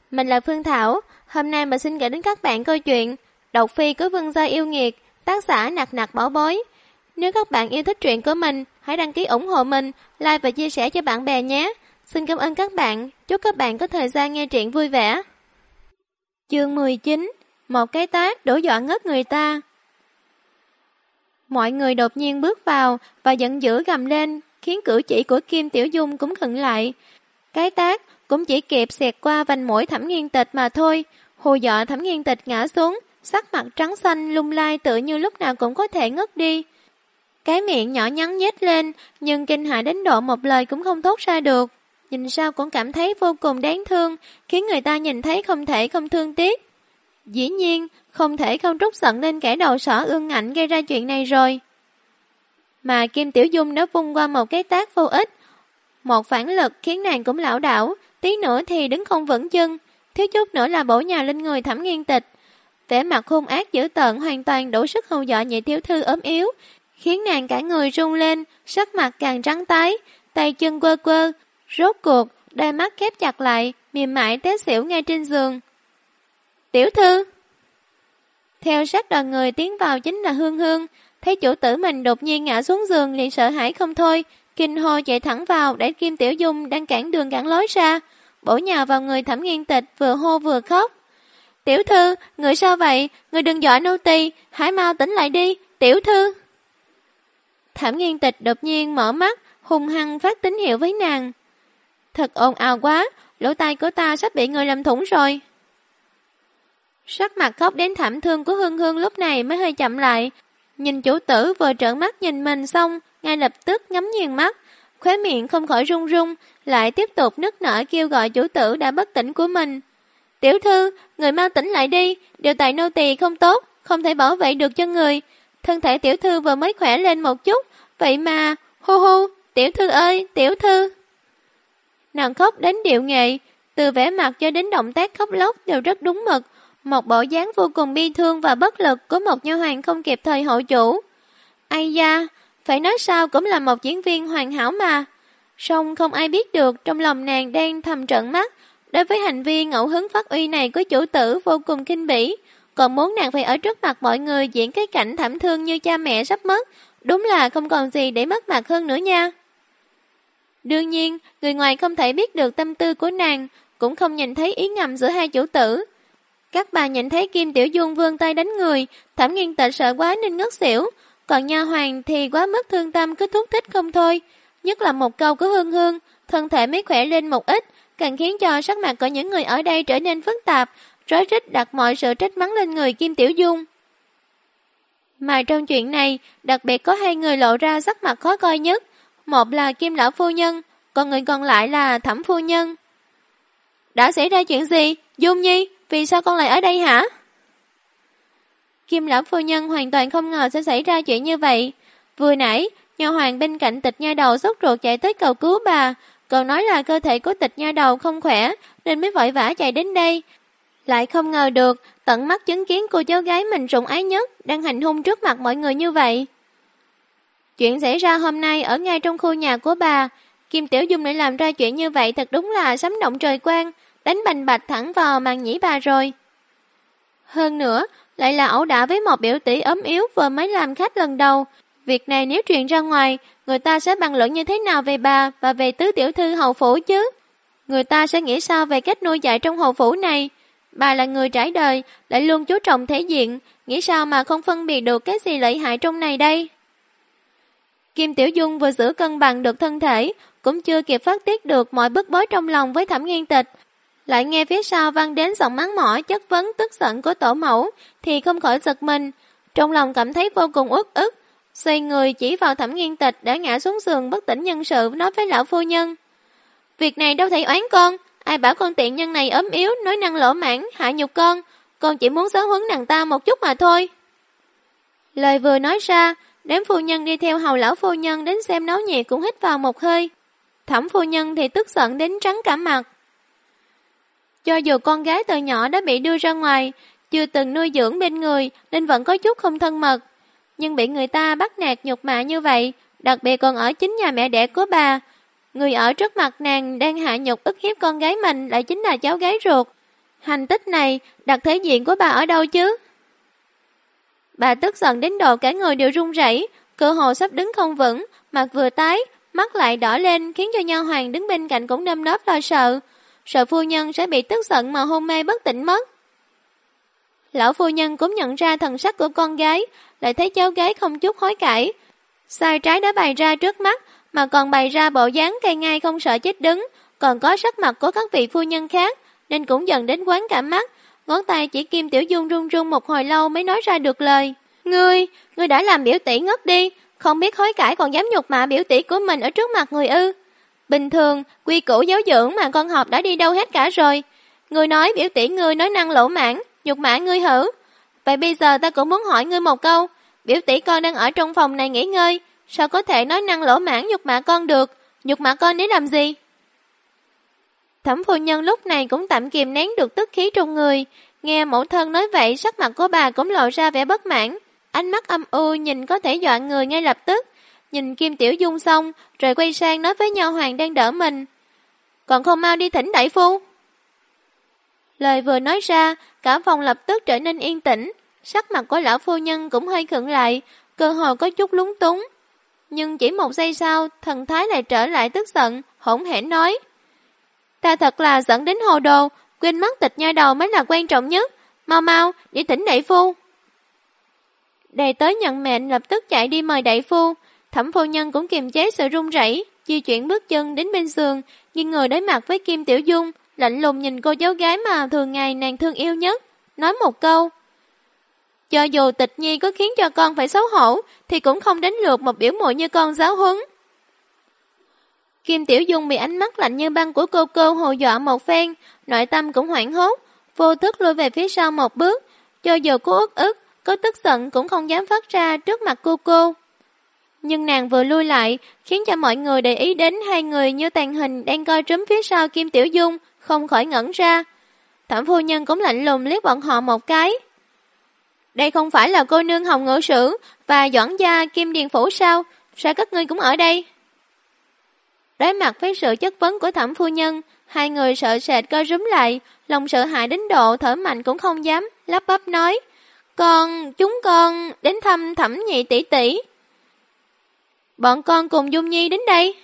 Mình là Phương Thảo, hôm nay mình xin kể đến các bạn câu chuyện Độc Phi của Vương gia yêu nghiệt, tác giả Nặc Nặc Bảo Bối. Nếu các bạn yêu thích truyện của mình, hãy đăng ký ủng hộ mình, like và chia sẻ cho bạn bè nhé. Xin cảm ơn các bạn, chúc các bạn có thời gian nghe truyện vui vẻ. Chương 19. Một cái tát đổ dọa ngất người ta. Mọi người đột nhiên bước vào và giận dữ gầm lên, khiến cử chỉ của Kim Tiểu Dung cũng khựng lại. Cái tát cũng chỉ kịp xẹt qua vành mũi Thẩm Nghiên Tịch mà thôi, hù dọa Thẩm Nghiên Tịch ngã xuống, sắc mặt trắng xanh lung lay tựa như lúc nào cũng có thể ngất đi. Cái miệng nhỏ nhắn nhếch lên, nhưng kinh hãi đến độ một lời cũng không thốt ra được. Nhìn sao cũng cảm thấy vô cùng đáng thương, khiến người ta nhìn thấy không thể không thương tiếc. Dĩ nhiên, không thể không trút giận lên kẻ đầu sỏ ương ngạnh gây ra chuyện này rồi. Mà Kim Tiểu Dung đã vung qua một cái tát vô ích. Một phản lực khiến nàng cũng lảo đảo, tí nữa thì đứng không vững chân, thiếu chút nữa là bổ nhào lên người Thẩm Nghiên Tịch. Vẻ mặt hung ác dữ tợn hoàn toàn đủ sức hù dọa nhị tiểu thư ốm yếu, khiến nàng cả người run lên, sắc mặt càng trắng tái, tay chân quơ quơ, rốt cuộc, đôi mắt khép chặt lại, mềm mại té xỉu ngay trên giường. Tiểu thư! Theo sát đoàn người tiến vào chính là Hương Hương, thấy chủ tử mình đột nhiên ngã xuống giường liền sợ hãi không thôi, kinh hô chạy thẳng vào để Kim Tiểu Dung đang cản đường cản lối ra, bổ nhào vào người Thẩm Nghiên Tịch vừa hô vừa khóc. Tiểu thư, người sao vậy? Người đừng dọa nô tỳ, hãy mau tỉnh lại đi, tiểu thư! Thẩm Nghiên Tịch đột nhiên mở mắt, hung hăng phát tín hiệu với nàng. Thật ồn ào quá, lỗ tai của ta sắp bị người làm thủng rồi. Sắc mặt khóc đến thảm thương của Hương Hương lúc này mới hơi chậm lại, nhìn chủ tử vừa trợn mắt nhìn mình xong, ngay lập tức ngắm nghiền mắt, khóe miệng không khỏi run run, lại tiếp tục nức nở kêu gọi chủ tử đã bất tỉnh của mình. Tiểu thư, người mau tỉnh lại đi, điều tại nô tỳ không tốt, không thể bảo vệ được cho người. Thân thể tiểu thư vừa mới khỏe lên một chút, vậy mà, hu hu, tiểu thư ơi, tiểu thư. Nàng khóc đến điệu nghệ, từ vẻ mặt cho đến động tác khóc lóc đều rất đúng mực, một bộ dáng vô cùng bi thương và bất lực của một nha hoàn không kịp thời hộ chủ. Ai da, phải nói sao cũng là một diễn viên hoàn hảo mà. Song không ai biết được trong lòng nàng đang thầm trợn mắt, đối với hành vi ngẫu hứng phát uy này của chủ tử vô cùng kinh bỉ, còn muốn nàng phải ở trước mặt mọi người diễn cái cảnh thảm thương như cha mẹ sắp mất, đúng là không còn gì để mất mặt hơn nữa nha. Đương nhiên, người ngoài không thể biết được tâm tư của nàng, cũng không nhìn thấy ý ngầm giữa hai chủ tử. Các bà nhìn thấy Kim Tiểu Dung vươn tay đánh người, Thẩm Nghiên Tịch sợ quá nên ngất xỉu, còn nha hoàn thì quá mức thương tâm cứ thúc thích không thôi. Nhất là một câu của Hương Hương, thân thể mới khỏe lên một ít, càng khiến cho sắc mặt của những người ở đây trở nên phức tạp, rối rít đặt mọi sự trách mắng lên người Kim Tiểu Dung. Mà trong chuyện này, đặc biệt có hai người lộ ra sắc mặt khó coi nhất, một là Kim Lão Phu Nhân, còn người còn lại là Thẩm Phu Nhân. Đã xảy ra chuyện gì? Dung Nhi, vì sao con lại ở đây hả? Kim Lão Phu Nhân hoàn toàn không ngờ sẽ xảy ra chuyện như vậy. Vừa nãy, nha hoàn bên cạnh Tịch Nha Đầu sốt ruột chạy tới cầu cứu bà, còn nói là cơ thể của Tịch Nha Đầu không khỏe nên mới vội vã chạy đến đây. Lại không ngờ được tận mắt chứng kiến cô cháu gái mình sủng ái nhất đang hành hung trước mặt mọi người như vậy. Chuyện xảy ra hôm nay ở ngay trong khu nhà của bà, Kim Tiểu Dung lại làm ra chuyện như vậy thật đúng là sấm động trời quang, đánh bành bạch thẳng vào màn nhĩ bà rồi. Hơn nữa, lại là ẩu đả với một biểu tỷ ốm yếu vừa mới làm khách lần đầu. Việc này nếu truyền ra ngoài, người ta sẽ bàn luận như thế nào về bà và về tứ tiểu thư hầu phủ chứ? Người ta sẽ nghĩ sao về cách nuôi dạy trong hầu phủ này? Bà là người trải đời, lại luôn chú trọng thể diện, nghĩ sao mà không phân biệt được cái gì lợi hại trong này đây? Kim Tiểu Dung vừa giữ cân bằng được thân thể, cũng chưa kịp phát tiết được mọi bức bối trong lòng với Thẩm Nghiên Tịch. Lại nghe phía sau vang đến giọng mắng mỏ chất vấn tức giận của tổ mẫu, thì không khỏi giật mình, trong lòng cảm thấy vô cùng uất ức, xoay người chỉ vào Thẩm Nghiên Tịch đã ngã xuống giường bất tỉnh nhân sự, nói với lão phu nhân. Việc này đâu thể oán con, ai bảo con tiện nhân này ốm yếu, nói năng lỗ mãn, hạ nhục con chỉ muốn giáo huấn nàng ta một chút mà thôi. Lời vừa nói ra, đám phu nhân đi theo hầu lão phu nhân đến xem náo nhiệt cũng hít vào một hơi. Thẩm phu nhân thì tức giận đến trắng cả mặt. Cho dù con gái từ nhỏ đã bị đưa ra ngoài, chưa từng nuôi dưỡng bên người nên vẫn có chút không thân mật, nhưng bị người ta bắt nạt nhục mạ như vậy, đặc biệt còn ở chính nhà mẹ đẻ của bà. Người ở trước mặt nàng đang hạ nhục ức hiếp con gái mình lại chính là cháu gái ruột. Hành tích này đặt thể diện của bà ở đâu chứ? Bà tức giận đến độ cả người đều run rẩy, cơ hồ sắp đứng không vững, mặt vừa tái, mắt lại đỏ lên, khiến cho nha hoàn đứng bên cạnh cũng nơm nớp lo sợ. Sợ phu nhân sẽ bị tức giận mà hôn mê bất tỉnh mất. Lão phu nhân cũng nhận ra thần sắc của con gái, lại thấy cháu gái không chút hối cải. Sai trái đã bày ra trước mắt, mà còn bày ra bộ dáng cây ngai không sợ chết đứng, còn có sắc mặt của các vị phu nhân khác, nên cũng dần đến quán cả mắt. Ngón tay chỉ Kim Tiểu Dung run run một hồi lâu mới nói ra được lời. Ngươi đã làm biểu tỷ ngất đi, không biết hối cải còn dám nhục mạ biểu tỷ của mình ở trước mặt người ư? Bình thường, quy củ giáo dưỡng mà con học đã đi đâu hết cả rồi. Ngươi nói biểu tỷ ngươi nói năng lỗ mãn, nhục mạ ngươi hử? Vậy bây giờ ta cũng muốn hỏi ngươi một câu, biểu tỷ con đang ở trong phòng này nghỉ ngơi, sao có thể nói năng lỗ mãn nhục mạ con được? Nhục mạ con để làm gì? Thẩm phu nhân lúc này cũng tạm kìm nén được tức khí trong người, nghe mẫu thân nói vậy, sắc mặt của bà cũng lộ ra vẻ bất mãn, ánh mắt âm u nhìn có thể dọa người ngay lập tức. Nhìn Kim Tiểu Dung xong, rồi quay sang nói với nha hoàn đang đỡ mình. Còn không mau đi thỉnh đại phu. Lời vừa nói ra, cả phòng lập tức trở nên yên tĩnh, sắc mặt của lão phu nhân cũng hơi khựng lại, cơ hồ có chút lúng túng. Nhưng chỉ một giây sau, thần thái lại trở lại tức giận, hỗn hển nói. Ta thật là dẫn đến hồ đồ, quên mất tịch nha đầu mới là quan trọng nhất, mau mau, đi thỉnh đại phu. Đầy tới nhận mệnh lập tức chạy đi mời đại phu. Thẩm phu nhân cũng kiềm chế sự run rẩy, di chuyển bước chân đến bên giường, nghiêng người đối mặt với Kim Tiểu Dung, lạnh lùng nhìn cô cháu gái mà thường ngày nàng thương yêu nhất, nói một câu. Cho dù Tịch Nhi có khiến cho con phải xấu hổ, thì cũng không đến lượt một biểu muội như con giáo huấn. Kim Tiểu Dung bị ánh mắt lạnh như băng của cô hù dọa một phen, nội tâm cũng hoảng hốt, vô thức lùi về phía sau một bước, cho dù cô uất ức, có tức giận cũng không dám phát ra trước mặt cô. Nhưng nàng vừa lui lại, khiến cho mọi người để ý đến hai người như tàn hình đang coi trúm phía sau Kim Tiểu Dung, không khỏi ngẩn ra. Thẩm phu nhân cũng lạnh lùng liếc bọn họ một cái. Đây không phải là cô nương Hồng Ngự Sử và doãn gia Kim Điền Phủ sao? Sao các ngươi cũng ở đây? Đối mặt với sự chất vấn của thẩm phu nhân, hai người sợ sệt co rúm lại, lòng sợ hãi đến độ thở mạnh cũng không dám, lắp bắp nói. Chúng con đến thăm Thẩm nhị tỷ tỷ. Bọn con cùng Dung Nhi đến đây.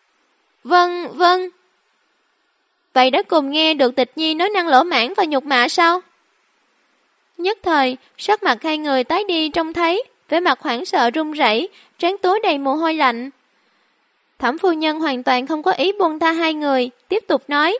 Vâng. Vậy đã cùng nghe được Tịch Nhi nói năng lỗ mãn và nhục mạ sao? Nhất thời, sắc mặt hai người tái đi trông thấy, vẻ mặt hoảng sợ run rẩy, trán túi đầy mồ hôi lạnh. Thẩm phu nhân hoàn toàn không có ý buông tha hai người, tiếp tục nói.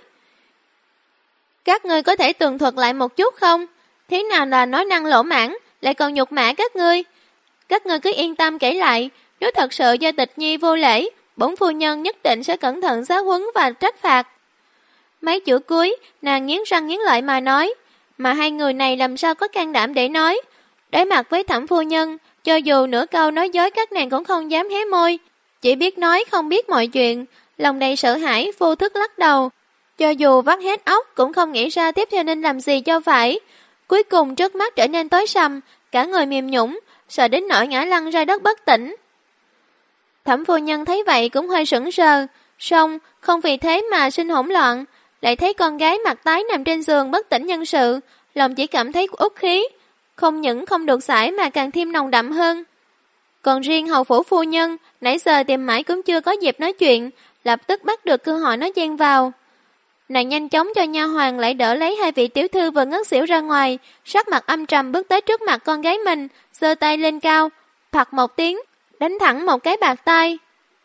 Các ngươi có thể tường thuật lại một chút không? Thế nào là nói năng lỗ mãn, lại còn nhục mạ các ngươi? Các ngươi cứ yên tâm kể lại, nếu thật sự do Tịch Nhi vô lễ, bổn phu nhân nhất định sẽ cẩn thận giáo huấn và trách phạt. Mấy chữ cuối, nàng nghiến răng nghiến lợi mà nói, mà hai người này làm sao có can đảm để nói. Đối mặt với thẩm phu nhân, cho dù nửa câu nói dối các nàng cũng không dám hé môi, chỉ biết nói không biết mọi chuyện, lòng đầy sợ hãi vô thức lắc đầu. Cho dù vắt hết óc cũng không nghĩ ra tiếp theo nên làm gì cho phải. Cuối cùng trước mắt trở nên tối sầm, cả người mềm nhũn, sợ đến nỗi ngã lăn ra đất bất tỉnh. Thẩm phu nhân thấy vậy cũng hơi sững sờ, song không vì thế mà sinh hỗn loạn, lại thấy con gái mặt tái nằm trên giường bất tỉnh nhân sự, lòng chỉ cảm thấy uất khí, không những không được giải mà càng thêm nồng đậm hơn. Còn riêng hầu phủ phu nhân, nãy giờ tìm mãi cũng chưa có dịp nói chuyện, lập tức bắt được cơ hội nói chen vào. Nàng nhanh chóng cho nha hoàn lại đỡ lấy hai vị tiểu thư vừa ngất xỉu ra ngoài, sắc mặt âm trầm bước tới trước mặt con gái mình, giơ tay lên cao, phật một tiếng, đánh thẳng một cái bạt tai.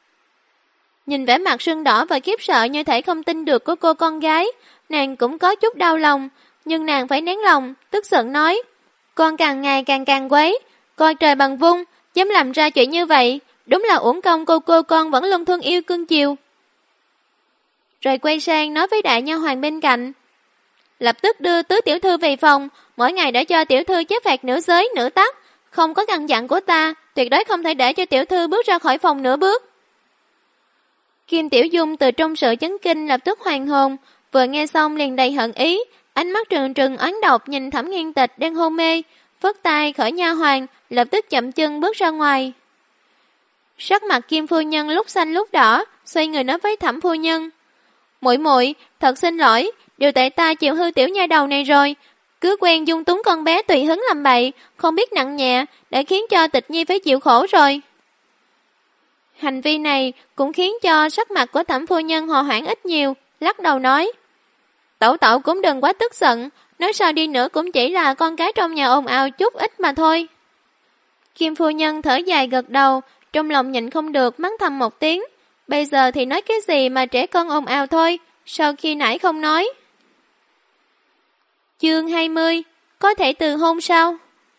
Nhìn vẻ mặt sưng đỏ và khiếp sợ như thể không tin được của cô con gái, nàng cũng có chút đau lòng, nhưng nàng phải nén lòng, tức giận nói, con càng ngày càng quấy, coi trời bằng vung, dám làm ra chuyện như vậy, đúng là uổng công cô con vẫn luôn thương yêu cưng chiều. Rồi quay sang nói với đại nha hoàn bên cạnh, lập tức đưa tứ tiểu thư về phòng, mỗi ngày để cho tiểu thư chép phạt nửa giới nửa tắc, không có căn dặn của ta, tuyệt đối không thể để cho tiểu thư bước ra khỏi phòng nửa bước. Kim Tiểu Dung từ trong sự chấn kinh lập tức hoàn hồn, vừa nghe xong liền đầy hận ý, ánh mắt trừng trừng oán độc nhìn Thẩm Nghiên Tịch đang hôn mê, phất tay khỏi nha hoàn, lập tức chậm chân bước ra ngoài. Sắc mặt Kim phu nhân lúc xanh lúc đỏ, xoay người nói với Thẩm phu nhân, muội muội, thật xin lỗi, đều tại ta chịu hư tiểu nha đầu này rồi. Cứ quen dung túng con bé tùy hứng làm bậy, không biết nặng nhẹ, đã khiến cho Tịch Nhi phải chịu khổ rồi. Hành vi này cũng khiến cho sắc mặt của Thẩm phu nhân hòa hoãn ít nhiều, lắc đầu nói. Tẩu tẩu cũng đừng quá tức giận, nói sao đi nữa cũng chỉ là con cái trong nhà ồn ào chút ít mà thôi. Kim phu nhân thở dài gật đầu, trong lòng nhịn không được mắng thầm một tiếng. Bây giờ thì nói cái gì mà trẻ con ồn ào thôi, sao khi nãy không nói. Chương 20, có thể từ hôn sao?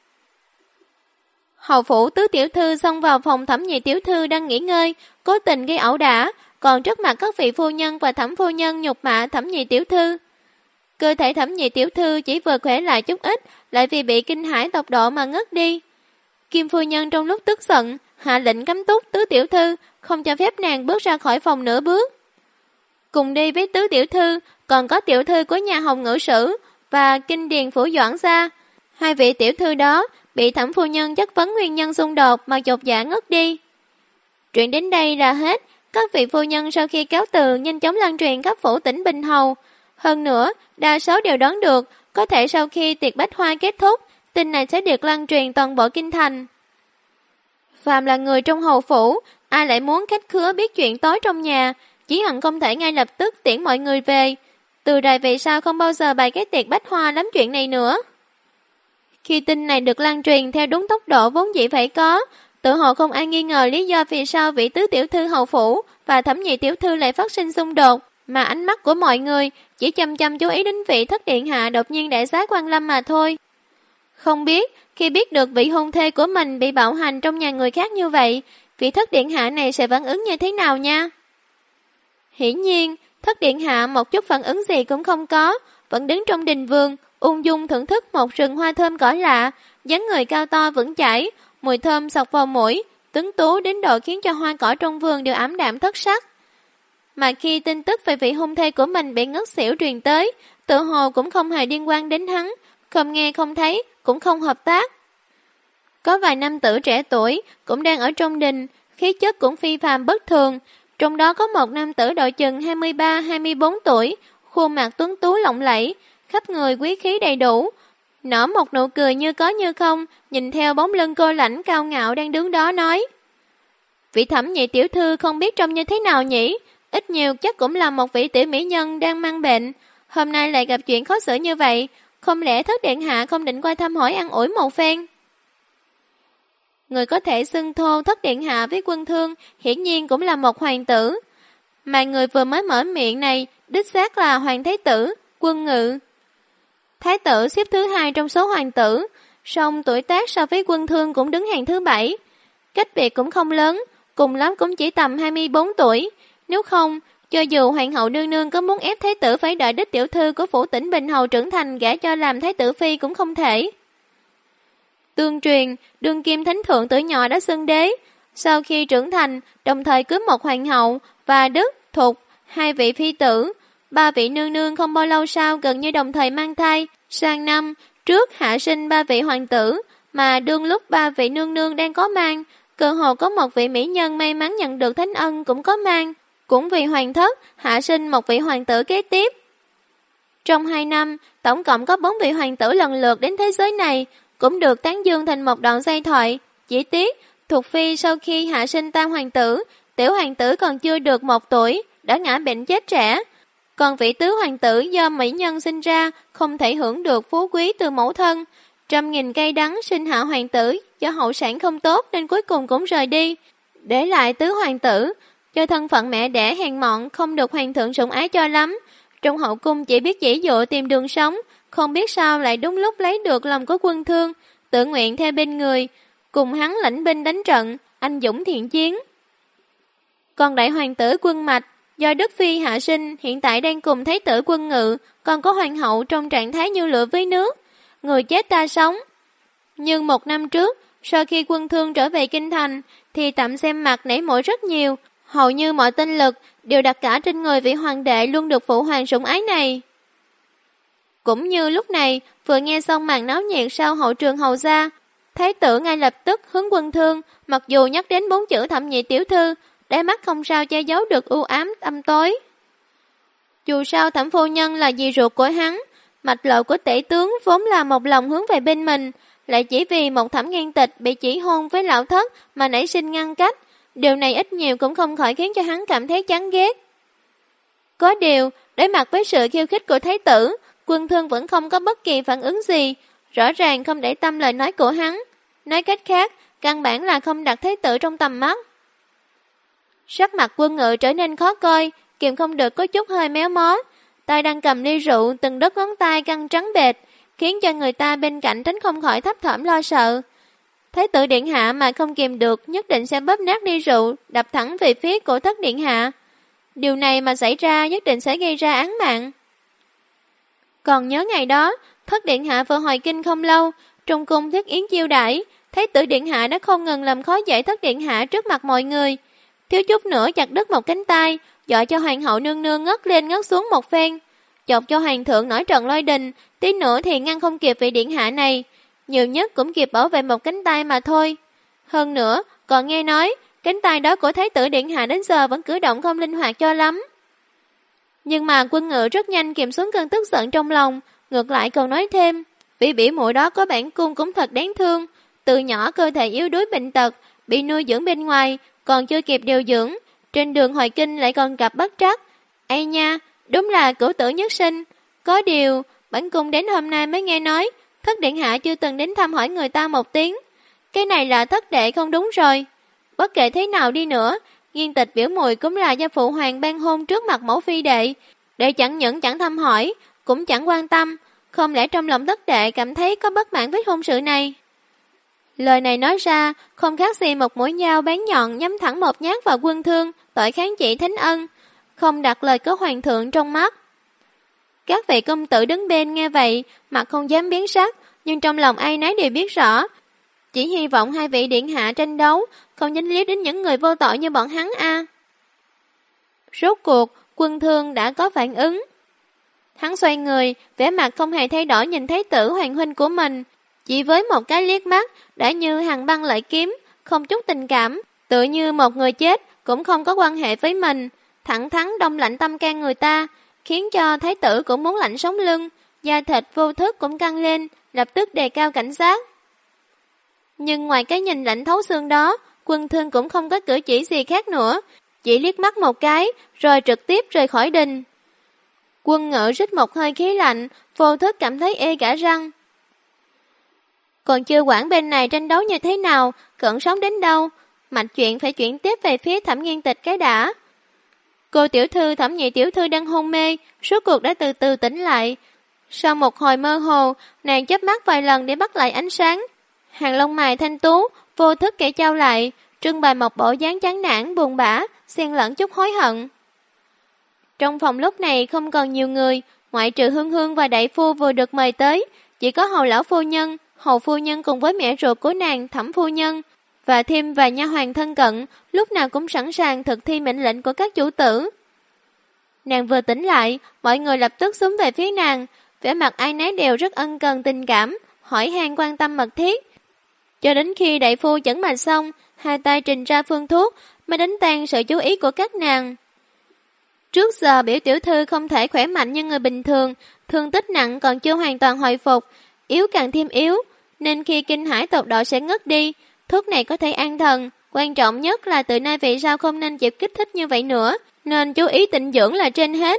Hầu phủ tứ tiểu thư xông vào phòng Thẩm nhị tiểu thư đang nghỉ ngơi, cố tình gây ẩu đả, còn trước mặt các vị phu nhân và Thẩm phu nhân nhục mạ Thẩm nhị tiểu thư. Cơ thể Thẩm nhị tiểu thư chỉ vừa khỏe lại chút ít, lại vì bị kinh hãi tột độ mà ngất đi. Kim phu nhân trong lúc tức giận, hạ lệnh cấm túc tứ tiểu thư, không cho phép nàng bước ra khỏi phòng nửa bước. Cùng đi với tứ tiểu thư, còn có tiểu thư của nhà Hồng Ngữ Sử và Kinh Điền Phủ Doãn gia. Hai vị tiểu thư đó bị Thẩm phu nhân chất vấn nguyên nhân xung đột mà chột dạ ngất đi. Chuyện đến đây là hết, các vị phu nhân sau khi cáo từ nhanh chóng lan truyền khắp phủ tỉnh Bình Hầu. Hơn nữa, đa số đều đoán được, có thể sau khi tiệc bách hoa kết thúc, tin này sẽ được lan truyền toàn bộ kinh thành. Phàm là người trong hầu phủ, ai lại muốn khách khứa biết chuyện tối trong nhà, chỉ hận không thể ngay lập tức tiễn mọi người về. Từ đây về sau không bao giờ bày cái tiệc bách hoa lắm chuyện này nữa. Khi tin này được lan truyền theo đúng tốc độ vốn dĩ phải có, tự hồ không ai nghi ngờ lý do vì sao vị tứ tiểu thư hầu phủ và Thẩm nhị tiểu thư lại phát sinh xung đột, mà ánh mắt của mọi người chỉ chăm chăm chú ý đến vị thất điện hạ đột nhiên đại xá Quan Lâm mà thôi. Không biết, khi biết được vị hôn thê của mình bị bạo hành trong nhà người khác như vậy, vị thất điện hạ này sẽ phản ứng như thế nào nha? Hiển nhiên, thất điện hạ một chút phản ứng gì cũng không có, vẫn đứng trong đình vườn, ung dung thưởng thức một rừng hoa thơm cỏ lạ, dáng người cao to vững chãi, mùi thơm sộc vào mũi, tuấn tú đến độ khiến cho hoa cỏ trong vườn đều ảm đạm thất sắc. Mà khi tin tức về vị hôn thê của mình bị ngất xỉu truyền tới, tự hồ cũng không hề liên quan đến hắn, không nghe không thấy, cũng không hợp tác. Có vài nam tử trẻ tuổi cũng đang ở trong đình, khí chất cũng phi phàm bất thường, trong đó có một nam tử độ chừng 23-24 tuổi, khuôn mặt tuấn tú lộng lẫy, khắp người quý khí đầy đủ, nở một nụ cười như có như không, nhìn theo bóng lưng cô lãnh cao ngạo đang đứng đó nói. Vị Thẩm nhị tiểu thư không biết trông như thế nào nhỉ? Ít nhiều chắc cũng là một vị tiểu mỹ nhân đang mang bệnh, hôm nay lại gặp chuyện khó xử như vậy, không lẽ thất điện hạ không định qua thăm hỏi ăn ủi một phen? Người có thể xưng thô thất điện hạ với Quân Thương hiển nhiên cũng là một hoàng tử, mà người vừa mới mở miệng này đích xác là hoàng thái tử Quân Ngự. Thái tử xếp thứ 2 trong số hoàng tử, song tuổi tác so với Quân Thương cũng đứng hàng thứ 7. Cách biệt cũng không lớn, cùng lắm cũng chỉ tầm 24 tuổi. Nếu không, cho dù hoàng hậu nương nương có muốn ép thái tử phải đợi đích tiểu thư của phủ tỉnh Bình Hầu trưởng thành gả cho làm thái tử phi cũng không thể. Tương truyền, đương kim thánh thượng tuổi nhỏ đã xưng đế. Sau khi trưởng thành, đồng thời cưới một hoàng hậu và Đức, Thục, 2 vị phi tử. 3 vị nương nương không bao lâu sau gần như đồng thời mang thai. Sang năm, trước hạ sinh 3 vị hoàng tử, mà đương lúc 3 vị nương nương đang có mang, cơ hồ có một vị mỹ nhân may mắn nhận được thánh ân cũng có mang. Cũng vì hoàng thất, hạ sinh một vị hoàng tử kế tiếp. Trong 2 năm, tổng cộng có 4 vị hoàng tử lần lượt đến thế giới này, cũng được tán dương thành một đoạn giai thoại. Chỉ tiếc, Thuộc Phi sau khi hạ sinh tam hoàng tử, tiểu hoàng tử còn chưa được 1 tuổi, đã ngã bệnh chết trẻ. Còn vị tứ hoàng tử do mỹ nhân sinh ra, không thể hưởng được phú quý từ mẫu thân. 100.000 cây đắng sinh hạ hoàng tử, do hậu sản không tốt nên cuối cùng cũng rời đi. Để lại tứ hoàng tử, cho thân phận mẹ đẻ hèn mọn không được hoàng thượng sủng ái cho lắm. Trong hậu cung chỉ biết chỉ dụ tìm đường sống, không biết sao lại đúng lúc lấy được lòng của Quân Thương, tự nguyện theo bên người, cùng hắn lãnh binh đánh trận, anh dũng thiện chiến. Còn đại hoàng tử Quân Mạch, do Đức Phi hạ sinh, hiện tại đang cùng thái tử Quân Ngự, còn có hoàng hậu trong trạng thái như lửa với nước, người chết ta sống. Nhưng 1 năm trước, sau khi Quân Thương trở về kinh thành, thì tạm xem mặt nể mũi rất nhiều, hầu như mọi tinh lực đều đặt cả trên người vị hoàng đệ luôn được phụ hoàng sủng ái này. Cũng như lúc này, vừa nghe xong màn náo nhiệt sau hậu trường hầu gia, thái tử ngay lập tức hướng Quân Thương, mặc dù nhắc đến 4 chữ Thẩm nhị tiểu thư, đáy mắt không sao che giấu được u ám âm tối. Dù sao Thẩm phu nhân là dì ruột của hắn, mạch lộ của tể tướng vốn là một lòng hướng về bên mình, lại chỉ vì một Thẩm Nghiên Tịch bị chỉ hôn với lão thất mà nảy sinh ngăn cách. Điều này ít nhiều cũng không khỏi khiến cho hắn cảm thấy chán ghét. Có điều, đối mặt với sự khiêu khích của thái tử, Quân Thương vẫn không có bất kỳ phản ứng gì, rõ ràng không để tâm lời nói của hắn. Nói cách khác, căn bản là không đặt thái tử trong tầm mắt. Sắc mặt Quân Ngự trở nên khó coi, kiềm không được có chút hơi méo mó. Tay đang cầm ly rượu, từng đốt ngón tay căng trắng bệch, khiến cho người ta bên cạnh tránh không khỏi thấp thỏm lo sợ. Thái tử điện hạ mà không kìm được nhất định sẽ bóp nát ly rượu, đập thẳng về phía cổ thất điện hạ. Điều này mà xảy ra nhất định sẽ gây ra án mạng. Còn nhớ ngày đó, thất điện hạ vừa hồi kinh không lâu, trong cung thiết yến chiêu đãi, thái tử điện hạ đã không ngừng làm khó dễ thất điện hạ trước mặt mọi người. Thiếu chút nữa chặt đứt một cánh tay, dọa cho hoàng hậu nương nương ngất lên ngất xuống một phen, chọc cho hoàng thượng nổi trận lôi đình, tí nữa thì ngăn không kịp vị điện hạ này, nhiều nhất cũng kịp bảo vệ một cánh tay mà thôi. Hơn nữa, còn nghe nói, cánh tay đó của thái tử điện hạ đến giờ vẫn cử động không linh hoạt cho lắm. Nhưng mà Quân Ngự rất nhanh kiềm xuống cơn tức giận trong lòng, ngược lại còn nói thêm, vị bỉ muội đó có bản cung cũng thật đáng thương, từ nhỏ cơ thể yếu đuối bệnh tật, bị nuôi dưỡng bên ngoài, còn chưa kịp điều dưỡng, trên đường hồi kinh lại còn gặp bất trắc. Ây nha, đúng là cửu tử nhất sinh. Có điều, bản cung đến hôm nay mới nghe nói, thất điện hạ chưa từng đến thăm hỏi người ta một tiếng. Cái này là thất đệ không đúng rồi. Bất kể thế nào đi nữa, Nghiên Tịch biểu muội cũng là do phụ hoàng ban hôn trước mặt mẫu phi đệ chẳng những chẳng thăm hỏi, cũng chẳng quan tâm, không lẽ trong lòng thất đệ cảm thấy có bất mãn với hôn sự này? Lời này nói ra, không khác gì một mũi dao bén nhọn nhắm thẳng một nhát vào Quân Thương, tội kháng chỉ thánh ân, không đặt lời của hoàng thượng trong mắt. Các vị công tử đứng bên nghe vậy, mặt không dám biến sắc, nhưng trong lòng ai nấy đều biết rõ. Chỉ hy vọng hai vị điện hạ tranh đấu, không dính líu đến những người vô tội như bọn hắn a. Rốt cuộc, Quân Thương đã có phản ứng. Hắn xoay người, vẻ mặt không hề thay đổi nhìn thấy tử hoàng huynh của mình, chỉ với một cái liếc mắt đã như hàn băng lợi kiếm, không chút tình cảm, tựa như một người chết cũng không có quan hệ với mình, thẳng thắn đông lạnh tâm can người ta, khiến cho thái tử cũng muốn lạnh sống lưng, da thịt vô thức cũng căng lên, lập tức đề cao cảnh giác. Nhưng ngoài cái nhìn lạnh thấu xương đó, Quân Thương cũng không có cử chỉ gì khác nữa, chỉ liếc mắt một cái, rồi trực tiếp rời khỏi đình. Quân Ngự rít một hơi khí lạnh, vô thức cảm thấy ê cả răng. Còn chưa quản bên này tranh đấu như thế nào, cận sống đến đâu, mạch chuyện phải chuyển tiếp về phía Thẩm Nghiên Tịch cái đã. Cô tiểu thư Thẩm Nhị tiểu thư đang hôn mê, suốt cuộc đã từ từ tỉnh lại. Sau một hồi mơ hồ, nàng chớp mắt vài lần để bắt lại ánh sáng. Hàng lông mày thanh tú, vô thức kẻ trao lại, trưng bày một bộ dáng chán nản buồn bã, xen lẫn chút hối hận. Trong phòng lúc này không còn nhiều người, ngoại trừ Hương Hương và đại phu vừa được mời tới, chỉ có hầu lão phu nhân, hầu phu nhân cùng với mẹ ruột của nàng Thẩm phu nhân, và thêm vài nha hoàn thân cận, lúc nào cũng sẵn sàng thực thi mệnh lệnh của các chủ tử. Nàng vừa tỉnh lại, mọi người lập tức xuống về phía nàng, vẻ mặt ai nấy đều rất ân cần tình cảm, hỏi han quan tâm mật thiết. Cho đến khi đại phu chẩn mạch xong, hai tay trình ra phương thuốc, mới đánh tan sự chú ý của các nàng. Trước giờ biểu tiểu thư không thể khỏe mạnh như người bình thường, thương tích nặng còn chưa hoàn toàn hồi phục, yếu càng thêm yếu, nên khi kinh hãi tột độ sẽ ngất đi. Thuốc này có thể an thần, quan trọng nhất là từ nay về sau không nên chịu kích thích như vậy nữa, nên chú ý tịnh dưỡng là trên hết.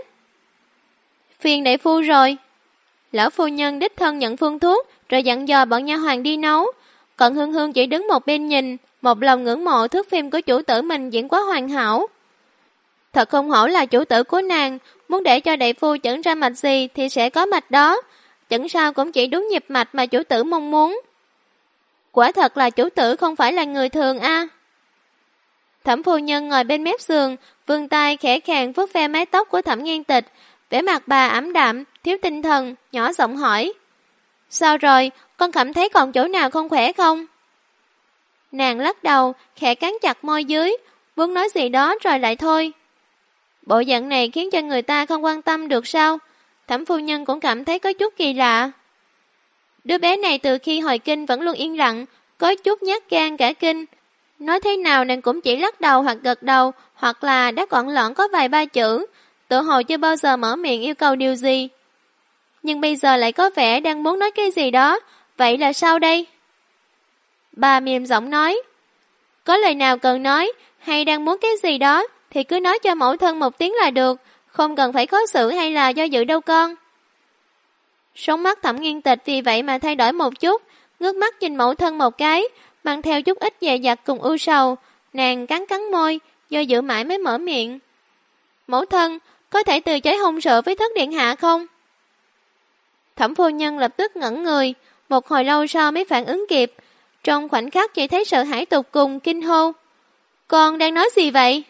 Phiền đại phu rồi. Lão phu nhân đích thân nhận phương thuốc, rồi dặn dò bọn nha hoàn đi nấu. Còn Hương Hương chỉ đứng một bên nhìn, một lòng ngưỡng mộ thước phim của chủ tử mình diễn quá hoàn hảo. Thật không hổ là chủ tử của nàng, muốn để cho đại phu chẩn ra mạch gì thì sẽ có mạch đó, chẩn sao cũng chỉ đúng nhịp mạch mà chủ tử mong muốn. Quả thật là chủ tử không phải là người thường a. Thẩm phu nhân ngồi bên mép giường, vươn tay khẽ khàng vuốt ve mái tóc của Thẩm Nghiên Tịch, vẻ mặt bà ảm đạm, thiếu tinh thần, nhỏ giọng hỏi: "Sao rồi, con cảm thấy còn chỗ nào không khỏe không?" Nàng lắc đầu, khẽ cắn chặt môi dưới, muốn nói gì đó rồi lại thôi. Bộ dạng này khiến cho người ta không quan tâm được sao? Thẩm phu nhân cũng cảm thấy có chút kỳ lạ. Đứa bé này từ khi hồi kinh vẫn luôn yên lặng, có chút nhát gan cả kinh. Nói thế nào nàng cũng chỉ lắc đầu hoặc gật đầu, hoặc là đáp gọn lõn có vài ba chữ. tự hồ chưa bao giờ mở miệng yêu cầu điều gì. Nhưng bây giờ lại có vẻ đang muốn nói cái gì đó, vậy là sao đây? Bà mềm giọng nói, có lời nào cần nói, hay đang muốn cái gì đó, thì cứ nói cho mẫu thân một tiếng là được, không cần phải khó xử hay là do dự đâu con. Sống mắt Thẩm Nghiên Tịch vì vậy mà thay đổi một chút, ngước mắt nhìn mẫu thân một cái, mang theo chút ít dè dặt cùng ưu sầu, nàng cắn cắn môi, do dự mãi mới mở miệng. Mẫu thân, có thể từ chối hôn sự với thất điện hạ không? Thẩm phu nhân lập tức ngẩn người, một hồi lâu sau mới phản ứng kịp, trong khoảnh khắc chỉ thấy sợ hãi tột cùng, kinh hô. Con đang nói gì vậy?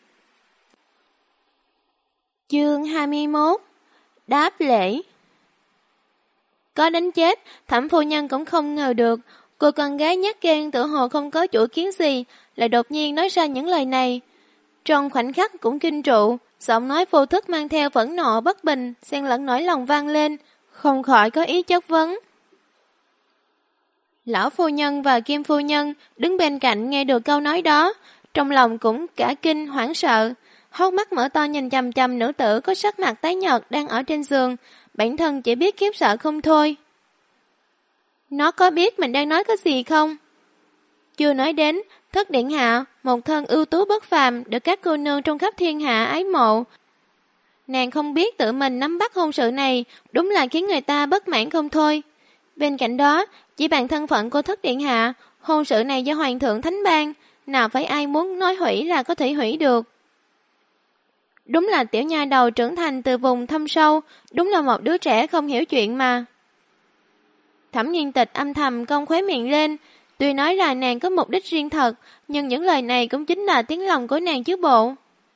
Chương 21 Đáp lễ. Có đánh chết, Thẩm phu nhân cũng không ngờ được, cô con gái nhát gan tự hồ không có chủ kiến gì, lại đột nhiên nói ra những lời này. Trong khoảnh khắc cũng kinh trụ, giọng nói vô thức mang theo phẫn nộ bất bình, xen lẫn nỗi lòng vang lên, không khỏi có ý chất vấn. Lão phu nhân và Kim phu nhân đứng bên cạnh nghe được câu nói đó, trong lòng cũng cả kinh hoảng sợ, hốc mắt mở to nhìn chằm chằm nữ tử có sắc mặt tái nhợt đang ở trên giường, bản thân chỉ biết khiếp sợ không thôi. Nó có biết mình đang nói cái gì không? Chưa nói đến, thất điện hạ, một thân ưu tú bất phàm, được các cô nương trong khắp thiên hạ ái mộ. Nàng không biết tự mình nắm bắt hôn sự này, đúng là khiến người ta bất mãn không thôi. Bên cạnh đó, chỉ bằng thân phận của thất điện hạ, hôn sự này do hoàng thượng thánh ban, nào phải ai muốn nói hủy là có thể hủy được. Đúng là tiểu nha đầu trưởng thành từ vùng thâm sâu, đúng là một đứa trẻ không hiểu chuyện mà. Thẩm Nghiên Tịch âm thầm cong khóe miệng lên, tuy nói là nàng có mục đích riêng thật, nhưng những lời này cũng chính là tiếng lòng của nàng chứ bộ.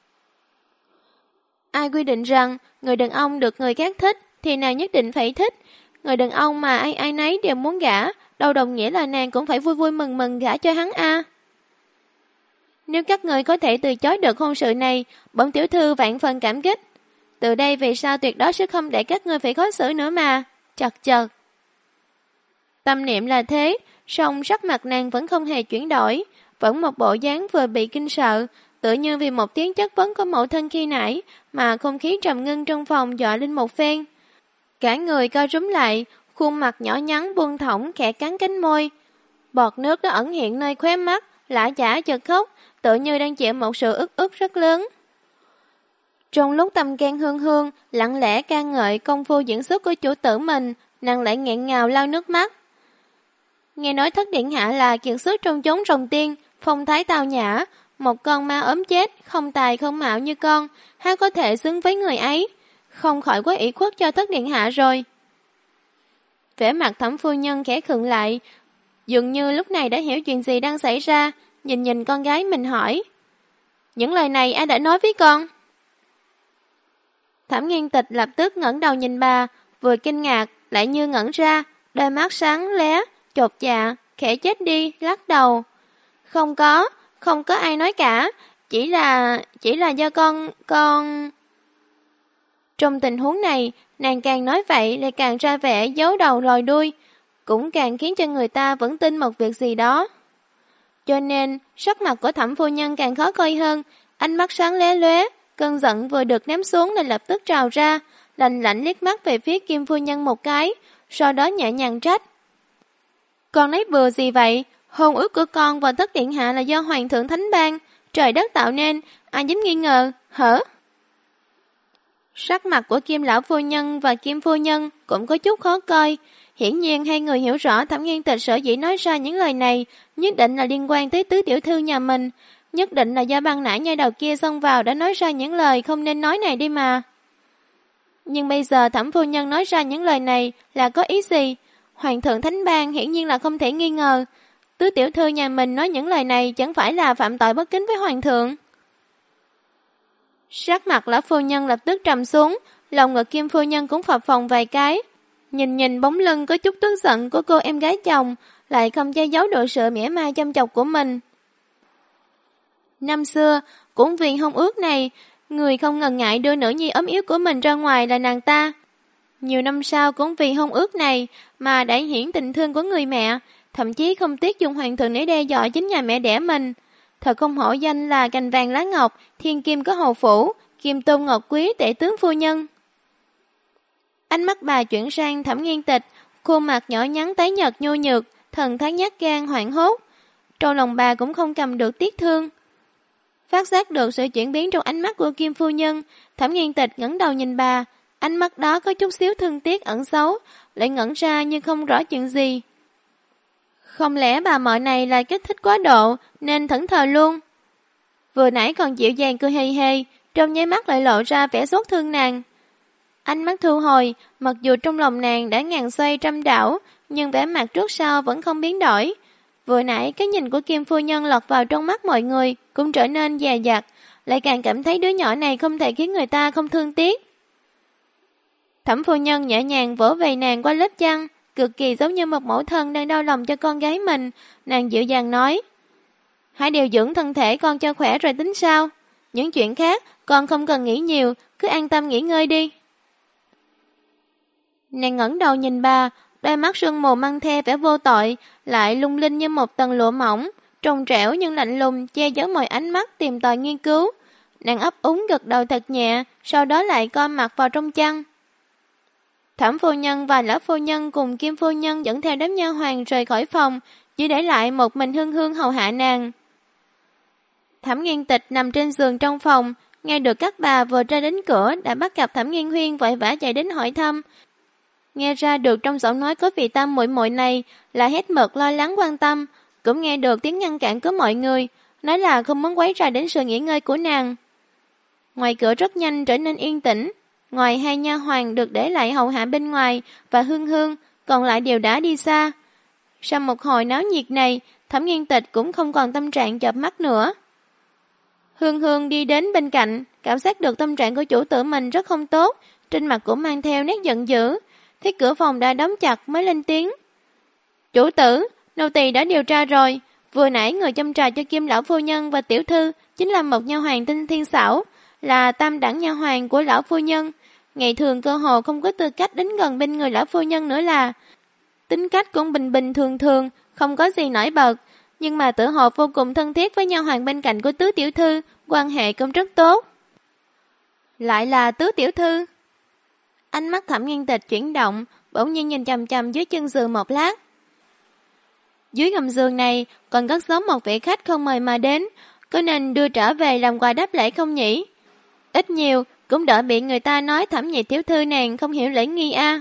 Ai quy định rằng người đàn ông được người khác thích thì nàng nhất định phải thích, người đàn ông mà ai ai nấy đều muốn gả, đâu đồng nghĩa là nàng cũng phải vui vui mừng mừng gả cho hắn a. Nếu các người có thể từ chối được hôn sự này, bổn tiểu thư vạn phần cảm kích. Từ đây về sau tuyệt đối sẽ không để các ngươi phải khó xử nữa mà. Chật chật. Tâm niệm là thế, song sắc mặt nàng vẫn không hề chuyển đổi, vẫn một bộ dáng vừa bị kinh sợ, tự như vì một tiếng chất vấn của mẫu thân khi nãy mà không khí trầm ngưng trong phòng dọa lên một phen. Cả người co rúm lại, khuôn mặt nhỏ nhắn buông thõng khẽ cắn cánh môi. Bọt nước đã ẩn hiện nơi khóe mắt, lã chả chợt khóc, tự như đang chịu một sự ức ức rất lớn. Trong lúc tâm can hương hương, lặng lẽ ca ngợi công phu diễn xuất của chủ tử mình, nàng lại nghẹn ngào lau nước mắt. Nghe nói thất điện hạ là kiệt xuất trong chốn rồng tiên, phong thái tao nhã, một con ma ốm chết, không tài không mạo như con, há có thể xứng với người ấy, không khỏi quá ủy khuất cho thất điện hạ rồi. Vẻ mặt Thẩm phu nhân khẽ khựng lại, dường như lúc này đã hiểu chuyện gì đang xảy ra, nhìn con gái mình hỏi. Những lời này ai đã nói với con? Thẩm Nghiên Tịch lập tức ngẩng đầu nhìn bà, vừa kinh ngạc, lại như ngẩn ra, đôi mắt sáng lé, chột dạ, khẽ chết đi, lắc đầu. Không có ai nói cả, chỉ là do con... Trong tình huống này, nàng càng nói vậy lại càng ra vẻ giấu đầu lòi đuôi, cũng càng khiến cho người ta vẫn tin một việc gì đó. Cho nên, sắc mặt của Thẩm phu nhân càng khó coi hơn, ánh mắt sáng lé lóe, cơn giận vừa được ném xuống nên lập tức trào ra, lạnh lạnh liếc mắt về phía Kim phu nhân một cái, sau đó nhẹ nhàng trách. Con nói bừa gì vậy? Hôn ước của con và thất điện hạ là do hoàng thượng thánh ban, trời đất tạo nên, ai dám nghi ngờ, hả? Sắc mặt của Kim lão phu nhân và Kim phu nhân cũng có chút khó coi. Hiển nhiên hai người hiểu rõ Thẩm Nghiên Tịch sở dĩ nói ra những lời này, nhất định là liên quan tới tứ tiểu thư nhà mình, nhất định là do băng nãy nha đầu kia xông vào đã nói ra những lời không nên nói này đi mà. Nhưng bây giờ Thẩm phu nhân nói ra những lời này là có ý gì? Hoàng thượng thánh ban hiển nhiên là không thể nghi ngờ. Tứ tiểu thư nhà mình nói những lời này chẳng phải là phạm tội bất kính với hoàng thượng. Sắc mặt lão phu nhân lập tức trầm xuống, lòng ngực Kim phu nhân cũng phập phồng vài cái. Nhìn bóng lưng có chút tức giận của cô em gái chồng, lại không che giấu được sự mỉa mai chăm chọc của mình. Năm xưa, cũng vì hôn ước này, người không ngần ngại đưa nữ nhi ốm yếu của mình ra ngoài là nàng ta. Nhiều năm sau cũng vì hôn ước này mà đại hiển tình thương của người mẹ, thậm chí không tiếc dùng hoàng thượng để đe dọa chính nhà mẹ đẻ mình. Thật không hổ danh là cành vàng lá ngọc, thiên kim có hầu phủ, Kim Tôn Ngọc Quý tể tướng phu nhân. Ánh mắt bà chuyển sang Thẩm Nghiên Tịch, khuôn mặt nhỏ nhắn tái nhợt nhô nhược, thần thái nhát gan hoảng hốt. Trong lòng bà cũng không cầm được tiếc thương. Phát giác được sự chuyển biến trong ánh mắt của Kim phu nhân, Thẩm Nghiên Tịch ngẩng đầu nhìn bà, ánh mắt đó có chút xíu thương tiếc ẩn xấu, lại ngẩn ra nhưng không rõ chuyện gì. Không lẽ bà mợ này là kích thích quá độ nên thẫn thờ luôn? Vừa nãy còn dịu dàng cười hề hề, trong nháy mắt lại lộ ra vẻ xót thương nàng. Ánh mắt thu hồi, mặc dù trong lòng nàng đã ngàn xoay trăm đảo, nhưng vẻ mặt trước sau vẫn không biến đổi. Vừa nãy cái nhìn của Kim phu nhân lọt vào trong mắt mọi người cũng trở nên dè dặt, lại càng cảm thấy đứa nhỏ này không thể khiến người ta không thương tiếc. Thẩm phu nhân nhẹ nhàng vỗ về nàng qua lớp chăn, cực kỳ giống như một mẫu thân đang đau lòng cho con gái mình. Nàng dịu dàng nói: hãy điều dưỡng thân thể con cho khỏe rồi tính sao. Những chuyện khác con không cần nghĩ nhiều, cứ an tâm nghỉ ngơi đi. Nàng ngẩng đầu nhìn bà, đôi mắt sương mù mang theo vẻ vô tội, lại lung linh như một tầng lụa mỏng, trong trẻo nhưng lạnh lùng che giấu mọi ánh mắt tìm tòi nghiên cứu. Nàng ấp úng gật đầu thật nhẹ, sau đó lại co mặt vào trong chăn. Thẩm phu nhân và lão phu nhân cùng Kim phu nhân dẫn theo đám nha hoàn rời khỏi phòng, chỉ để lại một mình Hương Hương hầu hạ nàng. Thẩm Nghiên Tịch nằm trên giường trong phòng, nghe được các bà vừa ra đến cửa đã bắt gặp Thẩm Nghiên Huyên vội vã chạy đến hỏi thăm. Nghe ra được trong giọng nói của vị tam muội muội này là hết mực lo lắng quan tâm, cũng nghe được tiếng ngăn cản của mọi người, nói là không muốn quấy rầy đến sự nghỉ ngơi của nàng. Ngoài cửa rất nhanh trở nên yên tĩnh, ngoài hai nha hoàn được để lại hầu hạ bên ngoài và Hương Hương, còn lại đều đã đi xa. Sau một hồi náo nhiệt này, Thẩm Nghiên Tịch cũng không còn tâm trạng chợp mắt nữa. Hương Hương đi đến bên cạnh, cảm giác được tâm trạng của chủ tử mình rất không tốt, trên mặt cũng mang theo nét giận dữ. Thấy cửa phòng đã đóng chặt mới lên tiếng: chủ tử, nô tỳ đã điều tra rồi, vừa nãy người châm trà cho Kim lão phu nhân và tiểu thư chính là một nha hoàn tên Thiên Xảo, là tam đẳng nha hoàn của lão phu nhân. Ngày thường cơ hồ không có tư cách đến gần bên người lão phu nhân nữa, là tính cách cũng bình bình thường thường, không có gì nổi bật, nhưng mà tự hồ vô cùng thân thiết với nha hoàn bên cạnh của tứ tiểu thư, quan hệ cũng rất tốt. Lại là tứ tiểu thư. Ánh mắt Thẩm Nghiên Tịch chuyển động, bỗng nhiên nhìn chằm chằm dưới chân giường một lát. Dưới gầm giường này còn cất giấu một vị khách không mời mà đến, có nên đưa trở về làm quà đáp lễ không nhỉ? Ít nhiều cũng đỡ bị người ta nói Thẩm nhị tiểu thư nàng không hiểu lễ nghi a.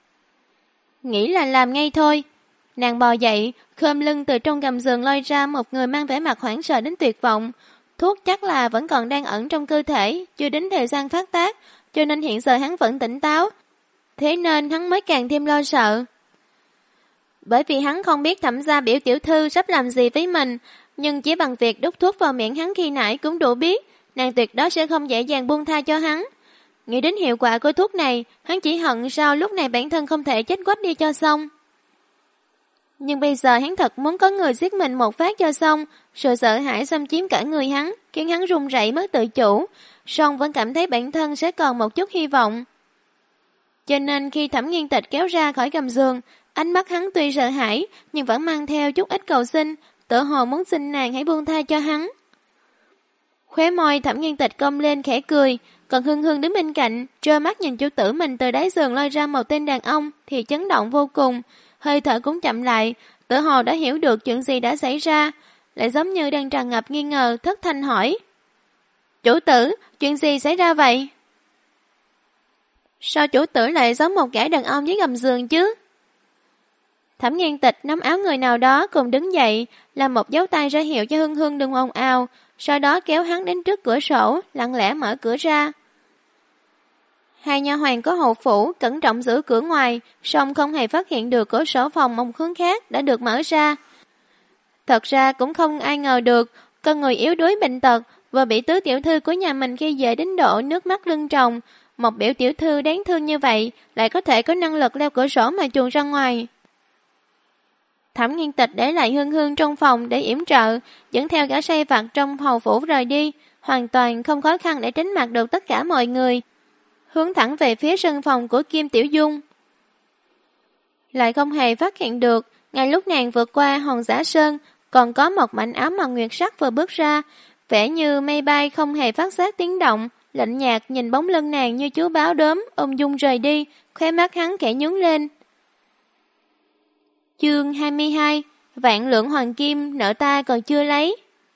Nghĩ là làm ngay thôi. Nàng bò dậy, khom lưng từ trong gầm giường lôi ra một người mang vẻ mặt hoảng sợ đến tuyệt vọng. Thuốc chắc là vẫn còn đang ẩn trong cơ thể, chưa đến thời gian phát tác, cho nên hiện giờ hắn vẫn tỉnh táo. Thế nên hắn mới càng thêm lo sợ. Bởi vì hắn không biết Thẩm gia biểu tiểu thư sắp làm gì với mình, nhưng chỉ bằng việc đút thuốc vào miệng hắn khi nãy cũng đủ biết, nàng tuyệt đối sẽ không dễ dàng buông tha cho hắn. Nghĩ đến hiệu quả của thuốc này, hắn chỉ hận sao lúc này bản thân không thể chết quách đi cho xong. Nhưng bây giờ hắn thật muốn có người giết mình một phát cho xong, sự sợ hãi xâm chiếm cả người hắn, khiến hắn run rẩy mất tự chủ, song vẫn cảm thấy bản thân sẽ còn một chút hy vọng. Cho nên khi Thẩm Nghiên Tịch kéo ra khỏi gầm giường, ánh mắt hắn tuy sợ hãi nhưng vẫn mang theo chút ít cầu xin, tựa hồ muốn xin nàng hãy buông tha cho hắn. Khóe môi Thẩm Nghiên Tịch cong lên khẽ cười, còn Hương Hương đứng bên cạnh, trơ mắt nhìn chủ tử mình từ đáy giường lôi ra một tên đàn ông thì chấn động vô cùng, hơi thở cũng chậm lại, tựa hồ đã hiểu được chuyện gì đã xảy ra, lại giống như đang tràn ngập nghi ngờ, thất thanh hỏi: chủ tử, chuyện gì xảy ra vậy? Sao chủ tử lại giống một gã đàn ông dưới gầm giường chứ? Thẩm Nghiên Tịch nắm áo người nào đó cùng đứng dậy, làm một dấu tay ra hiệu cho Hương Hương đừng ồn ào, sau đó kéo hắn đến trước cửa sổ, lặng lẽ mở cửa ra. Hai nha hoàn có hầu phủ cẩn trọng giữ cửa ngoài, song không hề phát hiện được cửa sổ phòng một hướng khác đã được mở ra. Thật ra cũng không ai ngờ được, con người yếu đuối bệnh tật vừa bị tứ tiểu thư của nhà mình khi dễ đến độ nước mắt lưng tròng, một biểu tiểu thư đáng thương như vậy lại có thể có năng lực leo cửa sổ mà chuồn ra ngoài. Thẩm Nghiên Tịch để lại Hương Hương trong phòng để yểm trợ, dẫn theo gã sai vặt trong hầu phủ rời đi, hoàn toàn không khó khăn để tránh mặt được tất cả mọi người, hướng thẳng về phía sân phòng của Kim Tiểu Dung. Lại không hề phát hiện được, ngay lúc nàng vượt qua hòn giả sơn, còn có một mảnh áo màu nguyệt sắc vừa bước ra, vẻ như mây bay không hề phát giác tiếng động, lạnh nhạt nhìn bóng lưng nàng như chú báo đốm, ung dung rời đi, khóe mắt hắn khẽ nhướng lên. Chương 22, vạn lượng hoàng kim nợ ta còn chưa lấy.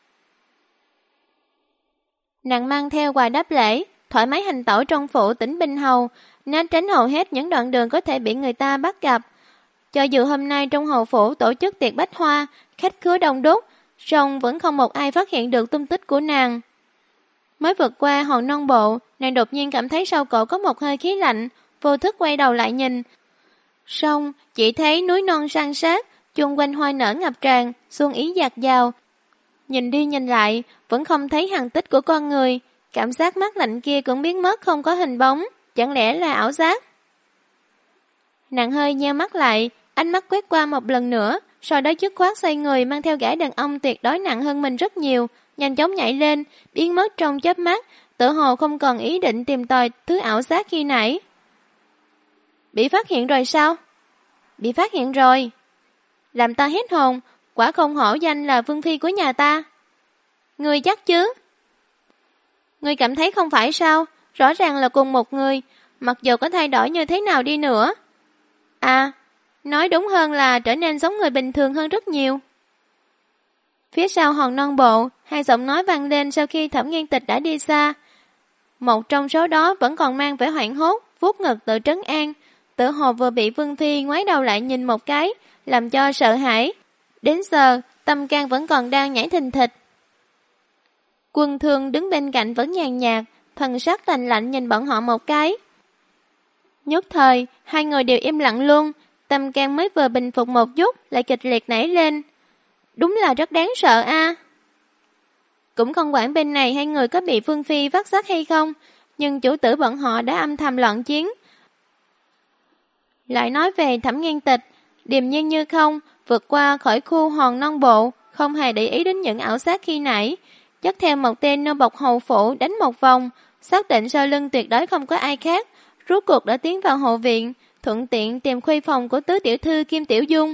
Nàng mang theo quà đáp lễ, thoải mái hành tẩu trong phủ tỉnh Bình Hầu, né tránh hầu hết những đoạn đường có thể bị người ta bắt gặp. Cho dù hôm nay trong hầu phủ tổ chức tiệc bách hoa, khách khứa đông đúc, song vẫn không một ai phát hiện được tung tích của nàng. Mới vượt qua hòn non bộ, nàng đột nhiên cảm thấy sau cổ có một hơi khí lạnh, vô thức quay đầu lại nhìn. Song chỉ thấy núi non san sát, chung quanh hoa nở ngập tràn, xuân ý dạt dào. Nhìn đi nhìn lại, vẫn không thấy hằn tích của con người, cảm giác mát lạnh kia cũng biến mất không có hình bóng, chẳng lẽ là ảo giác? Nàng hơi nheo mắt lại, ánh mắt quét qua một lần nữa, sau đó dứt khoát xoay người mang theo gã đàn ông tuyệt đối nặng hơn mình rất nhiều, nhanh chóng nhảy lên, biến mất trong chớp mắt, tự hồ không còn ý định tìm tòi thứ ảo giác khi nãy. Bị phát hiện rồi sao? Bị phát hiện rồi. Làm ta hết hồn, quả không hổ danh là vương phi của nhà ta. Ngươi chắc chứ? Ngươi cảm thấy không phải sao? Rõ ràng là cùng một người, mặc dù có thay đổi như thế nào đi nữa. À, nói đúng hơn là trở nên giống người bình thường hơn rất nhiều. Phía sau hòn non bộ, hai giọng nói vang lên sau khi Thẩm Nghiên Tịch đã đi xa. Một trong số đó vẫn còn mang vẻ hoảng hốt, vuốt ngực tự trấn an, tự hồ vừa bị Vương Phi ngoái đầu lại nhìn một cái, làm cho sợ hãi. Đến giờ, tâm can vẫn còn đang nhảy thình thịch. Quân Thương đứng bên cạnh vẫn nhàn nhạt, thần sắc lạnh lạnh nhìn bọn họ một cái. Nhất thời, hai người đều im lặng luôn, tâm can mới vừa bình phục một chút, lại kịch liệt nảy lên. Đúng là rất đáng sợ a. Cũng không quản bên này hai người có bị Vương Phi vắt xác hay không, nhưng chủ tử bọn họ đã âm thầm loạn chiến. Lại nói về Thẩm Nghiên Tịch, điềm nhiên như không, vượt qua khỏi khu hòn non bộ, không hề để ý đến những ảo giác khi nãy, dắt theo một tên nô bộc hầu phủ đánh một vòng, xác định sau lưng tuyệt đối không có ai khác, rốt cuộc đã tiến vào hậu viện, thuận tiện tìm khuê phòng của tứ tiểu thư Kim Tiểu Dung.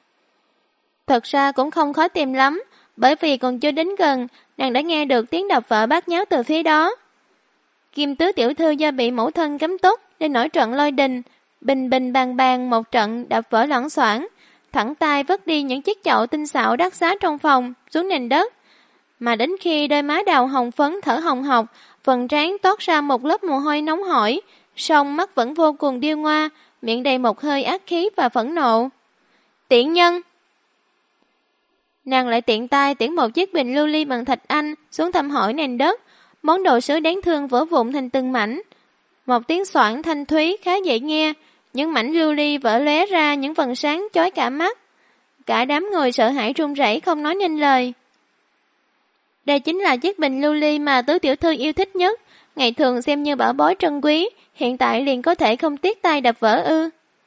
Thật ra cũng không khó tìm lắm, bởi vì còn chưa đến gần, nàng đã nghe được tiếng đập vỡ bát nháo từ phía đó. Kim tứ tiểu thư do bị mẫu thân cấm túc nên nổi trận lôi đình, bình bình bàn bàn một trận đập vỡ loảng xoảng, thẳng tay vứt đi những chiếc chậu tinh xảo đắt giá trong phòng xuống nền đất. Mà đến khi đôi má đào hồng phấn thở hồng hộc, phần trán toát ra một lớp mồ hôi nóng hổi, song mắt vẫn vô cùng điêu ngoa, miệng đầy một hơi ác khí và phẫn nộ. Tiện nhân! Nàng lại tiện tay tiễn một chiếc bình lưu ly bằng thạch anh xuống thăm hỏi nền đất, món đồ sứ đáng thương vỡ vụn thành từng mảnh. Một tiếng xoảng thanh thúy khá dễ nghe, những mảnh lưu ly vỡ lóe ra những vầng sáng chói cả mắt. Cả đám người sợ hãi run rẩy không nói nên lời. Đây chính là chiếc bình lưu ly mà tứ tiểu thư yêu thích nhất, ngày thường xem như bảo bối trân quý, hiện tại liền có thể không tiếc tay đập vỡ ư.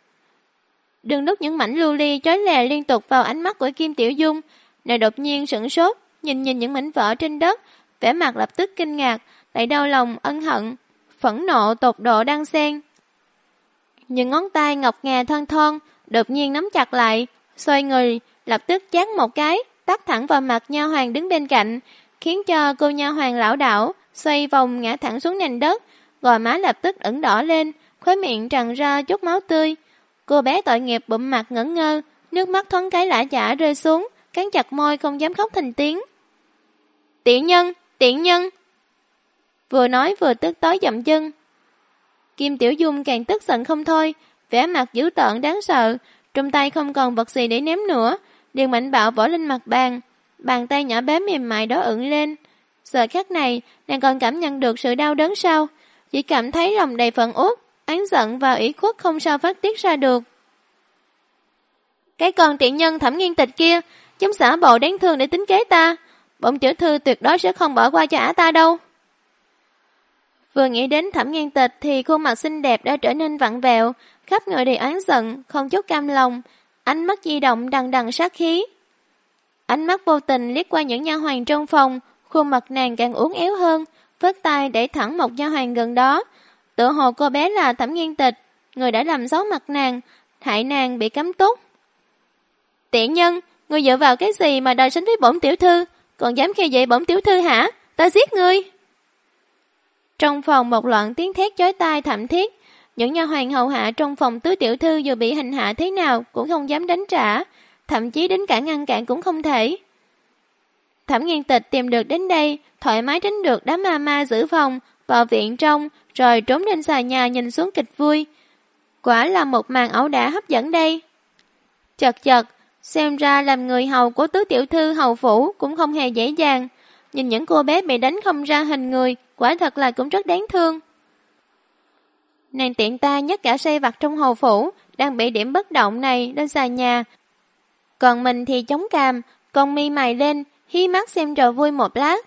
Đừng lúc những mảnh lưu ly chói lè liên tục vào ánh mắt của Kim Tiểu Dung, nàng đột nhiên sửng sốt, nhìn những mảnh vỡ trên đất, vẻ mặt lập tức kinh ngạc, lại đau lòng, ân hận, phẫn nộ tột độ đan xen. Những ngón tay ngọc ngà thon thon đột nhiên nắm chặt lại, xoay người, lập tức chát một cái, tát thẳng vào mặt nha hoàn đứng bên cạnh, khiến cho cô nha hoàn lảo đảo, xoay vòng ngã thẳng xuống nền đất, gò má lập tức ửng đỏ lên, khóe miệng tràn ra chút máu tươi. Cô bé tội nghiệp bụm mặt ngẩn ngơ, nước mắt thoáng cái lã chả rơi xuống, cắn chặt môi không dám khóc thành tiếng. Tiện nhân, tiện nhân! Vừa nói vừa tức tối dậm chân. Kim Tiểu Dung càng tức giận không thôi, vẻ mặt dữ tợn đáng sợ, trong tay không còn vật gì để ném nữa, liền mạnh bạo vỗ lên mặt bàn, bàn tay nhỏ bé mềm mại đó ửng lên. Giờ khắc này, nàng còn cảm nhận được sự đau đớn sao, chỉ cảm thấy lòng đầy phẫn uất, oán giận và ủy khuất không sao phát tiết ra được. Cái con tiện nhân Thẩm Nghiên Tịch kia, chúng xả bộ đáng thương để tính kế ta, bổn tiểu thư tuyệt đối sẽ không bỏ qua cho ả ta đâu. Vừa nghĩ đến Thẩm Nghiên Tịch thì khuôn mặt xinh đẹp đã trở nên vặn vẹo, khắp người đầy oán giận, không chút cam lòng, ánh mắt di động đằng đằng sát khí. Ánh mắt vô tình liếc qua những nha hoàn trong phòng, khuôn mặt nàng càng uốn éo hơn, vết tay để thẳng một nha hoàn gần đó. Tựa hồ cô bé là Thẩm Nghiên Tịch, người đã làm xấu mặt nàng, hại nàng bị cấm túc. Tiện nhân, ngươi dựa vào cái gì mà đòi sánh với bổn tiểu thư, còn dám khi dậy bổn tiểu thư hả? Ta giết ngươi! Trong phòng một loạt tiếng thét chói tai thảm thiết, những nha hoàn hầu hạ trong phòng tứ tiểu thư dù bị hành hạ thế nào cũng không dám đánh trả, thậm chí đến cả ngăn cản cũng không thể. Thẩm Nghiên Tịch tìm được đến đây, thoải mái tránh được đám ma ma giữ phòng, vào viện trong, rồi trốn lên xà nhà nhìn xuống kịch vui. Quả là một màn ẩu đả hấp dẫn đây. Chật chật, xem ra làm người hầu của tứ tiểu thư hầu phủ cũng không hề dễ dàng. Nhìn những cô bé bị đánh không ra hình người, quả thật là cũng rất đáng thương. Nàng tiện ta nhấc cả xây vặt trong hầu phủ, đang bị điểm bất động này lên xà nhà. Còn mình thì chống cằm, con mi mày lên, hí mắt xem trò vui một lát.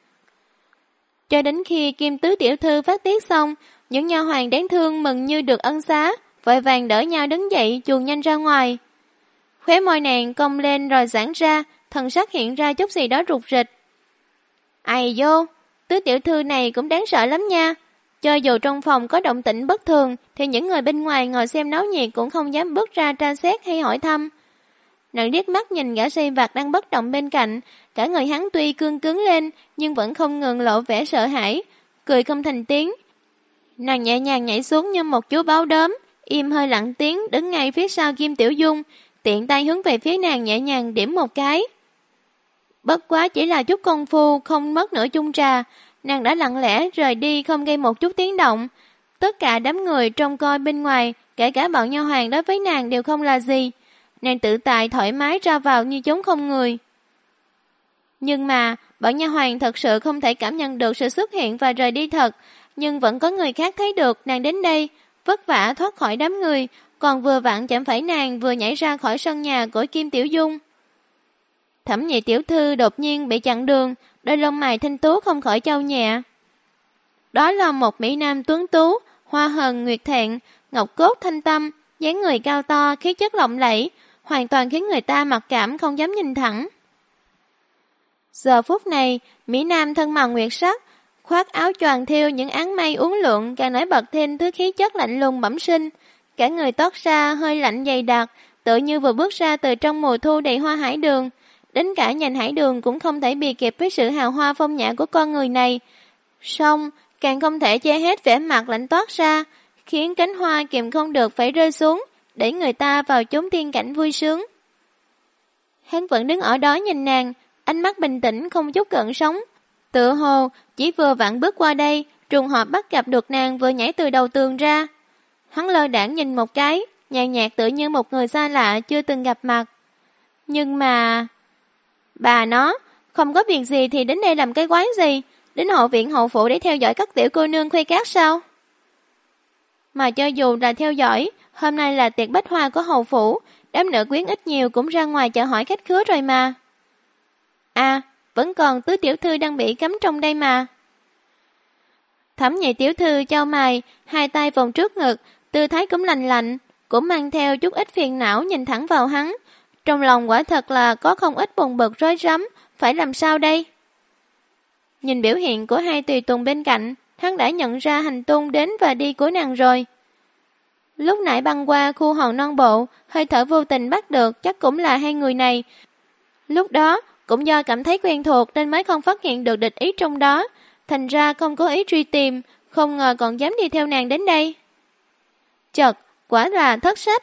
Cho đến khi Kim tứ tiểu thư phát tiết xong, những nha hoàn đáng thương mừng như được ân xá, vội vàng đỡ nhau đứng dậy chuồn nhanh ra ngoài. Khóe môi nàng cong lên rồi giãn ra, thần sắc hiện ra chút gì đó rụt rịch. Ai vô, tứ tiểu thư này cũng đáng sợ lắm nha. Cho dù trong phòng có động tĩnh bất thường, thì những người bên ngoài ngồi xem náo nhiệt cũng không dám bước ra tra xét hay hỏi thăm. Nàng liếc mắt nhìn gã xây vặt đang bất động bên cạnh, cả người hắn tuy cương cứng lên, nhưng vẫn không ngừng lộ vẻ sợ hãi, cười không thành tiếng. Nàng nhẹ nhàng nhảy xuống như một chú báo đốm, im hơi lặng tiếng đứng ngay phía sau Kim Tiểu Dung, tiện tay hướng về phía nàng nhẹ nhàng điểm một cái. Bất quá chỉ là chút công phu, không mất nửa chung trà, nàng đã lặng lẽ rời đi không gây một chút tiếng động. Tất cả đám người trông coi bên ngoài, kể cả bọn nha hoàn đối với nàng đều không là gì. Nàng tự tại thoải mái ra vào như chốn không người. Nhưng mà, bọn nha hoàn thật sự không thể cảm nhận được sự xuất hiện và rời đi thật, nhưng vẫn có người khác thấy được nàng đến đây, vất vả thoát khỏi đám người, còn vừa vặn chạm phải nàng vừa nhảy ra khỏi sân nhà của Kim Tiểu Dung. Thẩm Nhị tiểu thư đột nhiên bị chặn đường, đôi lông mày thanh tú không khỏi chau nhẹ. Đó là một mỹ nam tuấn tú, hoa hần nguyệt thẹn, ngọc cốt thanh tâm, dáng người cao to, khí chất lộng lẫy, hoàn toàn khiến người ta mặc cảm không dám nhìn thẳng. Giờ phút này, mỹ nam thân màu nguyệt sắc, khoác áo choàng thêu những áng mây uốn lượn càng nổi bật thêm thứ khí chất lạnh lùng bẩm sinh, cả người toát ra hơi lạnh dày đặc, tựa như vừa bước ra từ trong mùa thu đầy hoa hải đường. Đến cả nhành hải đường cũng không thể bì kịp với sự hào hoa phong nhã của con người này. Song, càng không thể che hết vẻ mặt lạnh toát ra, khiến cánh hoa kìm không được phải rơi xuống, để người ta vào chốn tiên cảnh vui sướng. Hắn vẫn đứng ở đó nhìn nàng, ánh mắt bình tĩnh không chút gợn sóng. Tựa hồ, chỉ vừa vặn bước qua đây, trùng hợp bắt gặp được nàng vừa nhảy từ đầu tường ra. Hắn lơ đãng nhìn một cái, nhàn nhạt tựa như một người xa lạ chưa từng gặp mặt. Nhưng mà... Bà nó, không có việc gì thì đến đây làm cái quái gì, đến hậu viện hậu phủ để theo dõi các tiểu cô nương khuê cát sao? Mà cho dù là theo dõi, hôm nay là tiệc bách hoa của hậu phủ, đám nữ quyến ít nhiều cũng ra ngoài chợ hỏi khách khứa rồi mà. À, vẫn còn tứ tiểu thư đang bị cấm trong đây mà. Thẩm Nhị tiểu thư chau mày, hai tay vòng trước ngực, tư thái cũng lành lạnh, cũng mang theo chút ít phiền não nhìn thẳng vào hắn. Trong lòng quả thật là có không ít buồn bực rối rắm, phải làm sao đây? Nhìn biểu hiện của hai tùy tùng bên cạnh, hắn đã nhận ra hành tung đến và đi của nàng rồi. Lúc nãy băng qua khu hòn non bộ, hơi thở vô tình bắt được chắc cũng là hai người này. Lúc đó, cũng do cảm thấy quen thuộc nên mới không phát hiện được địch ý trong đó, thành ra không cố ý truy tìm, không ngờ còn dám đi theo nàng đến đây. Chật, quả là thất sách.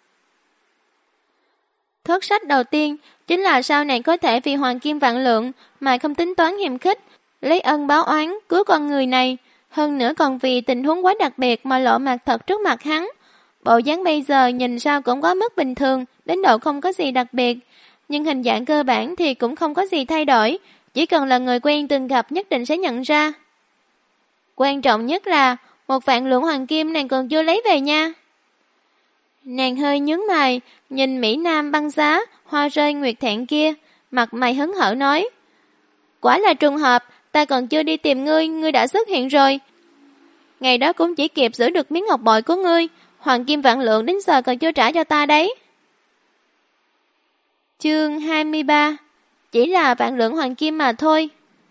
Thất sách đầu tiên chính là sau này có thể vì hoàng kim vạn lượng mà không tính toán hiềm khích, lấy ân báo oán cứu con người này, hơn nữa còn vì tình huống quá đặc biệt mà lộ mặt thật trước mặt hắn. Bộ dáng bây giờ nhìn sao cũng quá mức bình thường, đến độ không có gì đặc biệt, nhưng hình dạng cơ bản thì cũng không có gì thay đổi, chỉ cần là người quen từng gặp nhất định sẽ nhận ra. Quan trọng nhất là 1.000.000 hoàng kim nàng còn chưa lấy về nha. Nàng hơi nhướng mày, nhìn Mỹ Nam băng giá, hoa rơi nguyệt thẹn kia, mặt mày hớn hở nói. Quả là trùng hợp, ta còn chưa đi tìm ngươi, ngươi đã xuất hiện rồi. Ngày đó cũng chỉ kịp giữ được miếng ngọc bội của ngươi, hoàng kim vạn lượng đến giờ còn chưa trả cho ta đấy. Chương 23. Chỉ là vạn lượng hoàng kim mà thôi.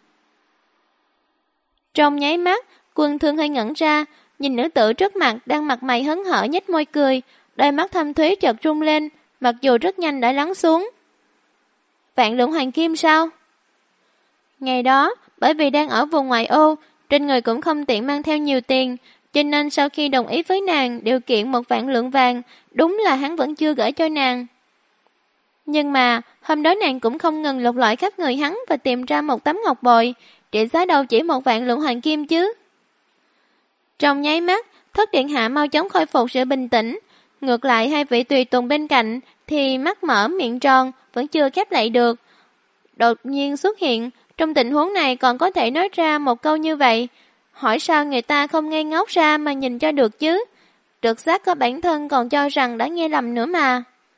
Trong nháy mắt, Quân Thương hơi ngẩn ra, nhìn nữ tử trước mặt đang mặt mày hớn hở nhếch môi cười, đôi mắt thâm thúy chợt rung lên, mặc dù rất nhanh đã lắng xuống. Vạn lượng hoàng kim sao? Ngày đó, bởi vì đang ở vùng ngoại ô, trên người cũng không tiện mang theo nhiều tiền, cho nên sau khi đồng ý với nàng điều kiện 1.000.000 vàng, đúng là hắn vẫn chưa gửi cho nàng. Nhưng mà, hôm đó nàng cũng không ngừng lục lọi khắp người hắn và tìm ra một tấm ngọc bội, trị giá đâu chỉ 1.000.000 hoàng kim chứ. Trong nháy mắt, Thất điện hạ mau chóng khôi phục sự bình tĩnh, ngược lại hai vị tùy tùng bên cạnh thì mắt mở miệng tròn, vẫn chưa khép lại được. Đột nhiên xuất hiện, trong tình huống này còn có thể nói ra một câu như vậy, hỏi sao người ta không ngây ngốc ra mà nhìn cho được chứ. Trực giác có bản thân còn cho rằng đã nghe lầm nữa mà.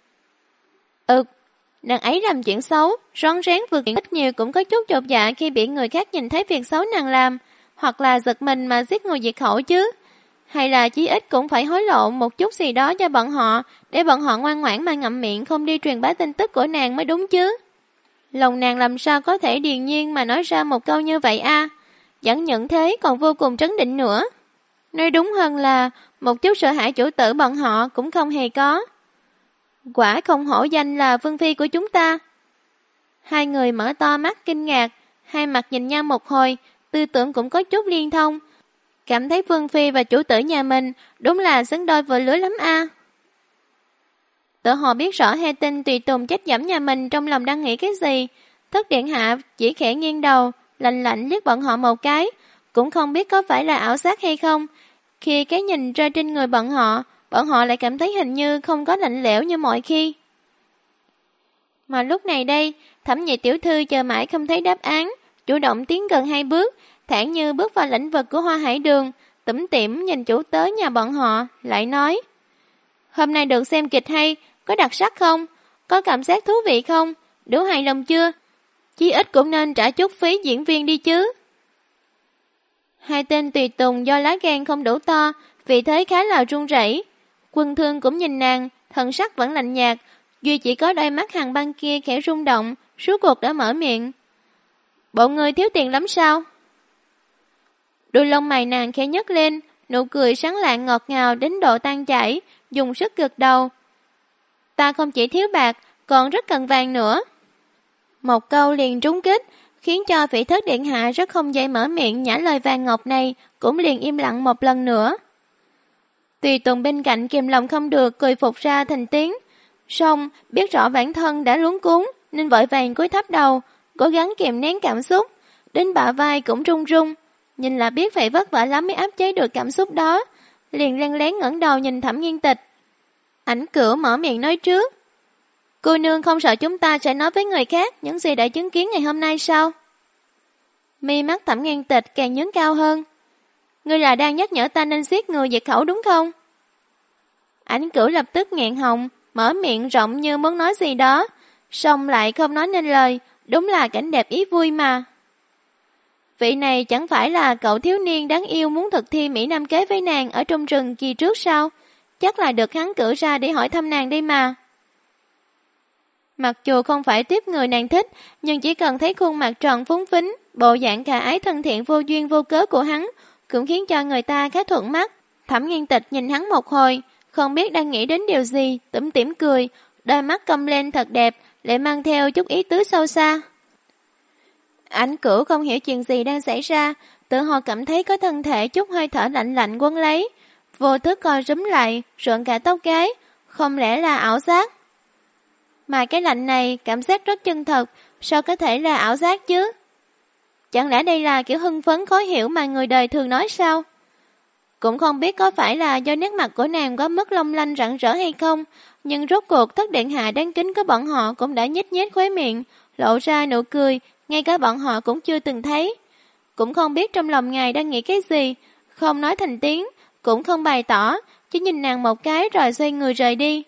Nàng ấy làm chuyện xấu, rón rén vượt biển ít nhiều cũng có chút chột dạ khi bị người khác nhìn thấy việc xấu nàng làm, hoặc là giật mình mà giết người diệt khẩu chứ. Hay là chí ít cũng phải hối lộ một chút gì đó cho bọn họ, để bọn họ ngoan ngoãn mà ngậm miệng không đi truyền bá tin tức của nàng mới đúng chứ. Lòng nàng làm sao có thể điềm nhiên mà nói ra một câu như vậy a? Chẳng những thế còn vô cùng trấn định nữa. Nói đúng hơn là một chút sợ hãi chủ tử bọn họ cũng không hề có. Quả không hổ danh là vương phi của chúng ta. Hai người mở to mắt kinh ngạc, hai mặt nhìn nhau một hồi, tư tưởng cũng có chút liên thông. Cảm thấy vương phi và chủ tử nhà mình đúng là xứng đôi vừa lứa lắm a. Tự họ biết rõ hai tên tùy tùng chết dẫm nhà mình trong lòng đang nghĩ cái gì. Thất điện hạ chỉ khẽ nghiêng đầu, lạnh lạnh liếc bọn họ một cái, cũng không biết có phải là ảo giác hay không. Khi cái nhìn rơi trên người bọn họ lại cảm thấy hình như không có lạnh lẽo như mọi khi. Mà lúc này đây, Thẩm Nhị tiểu thư chờ mãi không thấy đáp án, chủ động tiến gần 2 bước, thản như bước vào lĩnh vực của Hoa Hải Đường, tủm tỉm nhìn chủ tớ nhà bọn họ, lại nói: "Hôm nay được xem kịch hay, có đặc sắc không? Có cảm giác thú vị không? Đủ hài lòng chưa? Chí ít cũng nên trả chút phí diễn viên đi chứ." Hai tên tùy tùng do lá gan không đủ to, vì thế khá là run rẩy. Quân Thương cũng nhìn nàng, thần sắc vẫn lạnh nhạt, duy chỉ có đôi mắt hàng băng kia khẽ rung động, rốt cuộc đã mở miệng: "Bộ người thiếu tiền lắm sao?" Đôi lông mày nàng khẽ nhấc lên, nụ cười sáng lạng ngọt ngào đến độ tan chảy, dùng sức gật đầu: "Ta không chỉ thiếu bạc, còn rất cần vàng nữa." Một câu liền trúng kích, khiến cho Phỉ Thất điện hạ rất không dễ mở miệng nhả lời vàng ngọc này, cũng liền im lặng một lần nữa. Tùy tùng bên cạnh kìm lòng không được cười phục ra thành tiếng, song biết rõ bản thân đã luống cuống nên vội vàng cúi thấp đầu, cố gắng kìm nén cảm xúc, đến bả vai cũng run run, nhìn là biết phải vất vả lắm mới áp chế được cảm xúc đó, liền lén lén ngẩng đầu nhìn Thẩm Nghiên Tịch. Ảnh Cửu mở miệng nói trước: "Cô nương không sợ chúng ta sẽ nói với người khác những gì đã chứng kiến ngày hôm nay sao?" Mi mắt Thẩm Nghiên Tịch càng nhướng cao hơn: "Ngươi là đang nhắc nhở ta nên giết người diệt khẩu đúng không?" Ảnh Cửu lập tức nghẹn họng, mở miệng rộng như muốn nói gì đó, song lại không nói nên lời, đúng là cảnh đẹp ý vui mà. Vị này chẳng phải là cậu thiếu niên đáng yêu muốn thực thi mỹ nam kế với nàng ở trong rừng kỳ trước sao? Chắc là được hắn cử ra để hỏi thăm nàng đây mà. Mặc dù không phải tiếp người nàng thích, nhưng chỉ cần thấy khuôn mặt tròn phúng phính, bộ dạng khả ái thân thiện vô duyên vô cớ của hắn, cũng khiến cho người ta khá thuận mắt. Thẩm Nghiên Tịch nhìn hắn một hồi, không biết đang nghĩ đến điều gì, tủm tỉm cười, đôi mắt cong lên thật đẹp, lại mang theo chút ý tứ sâu xa. Ảnh Cửu không hiểu chuyện gì đang xảy ra, tự hồ cảm thấy có thân thể chút hơi thở lạnh lạnh quấn lấy, vô thức co rúm lại, rợn cả tóc gáy, không lẽ là ảo giác? Mà cái lạnh này cảm giác rất chân thật, sao có thể là ảo giác chứ? Chẳng lẽ đây là kiểu hưng phấn khó hiểu mà người đời thường nói sao? Cũng không biết có phải là do nét mặt của nàng có mất long lanh rạng rỡ hay không, nhưng rốt cuộc Thất điện hạ đáng kính của bọn họ cũng đã nhếch nhếch khóe miệng, lộ ra nụ cười, ngay cả bọn họ cũng chưa từng thấy. Cũng không biết trong lòng ngài đang nghĩ cái gì, không nói thành tiếng, cũng không bày tỏ, chỉ nhìn nàng một cái rồi xoay người rời đi.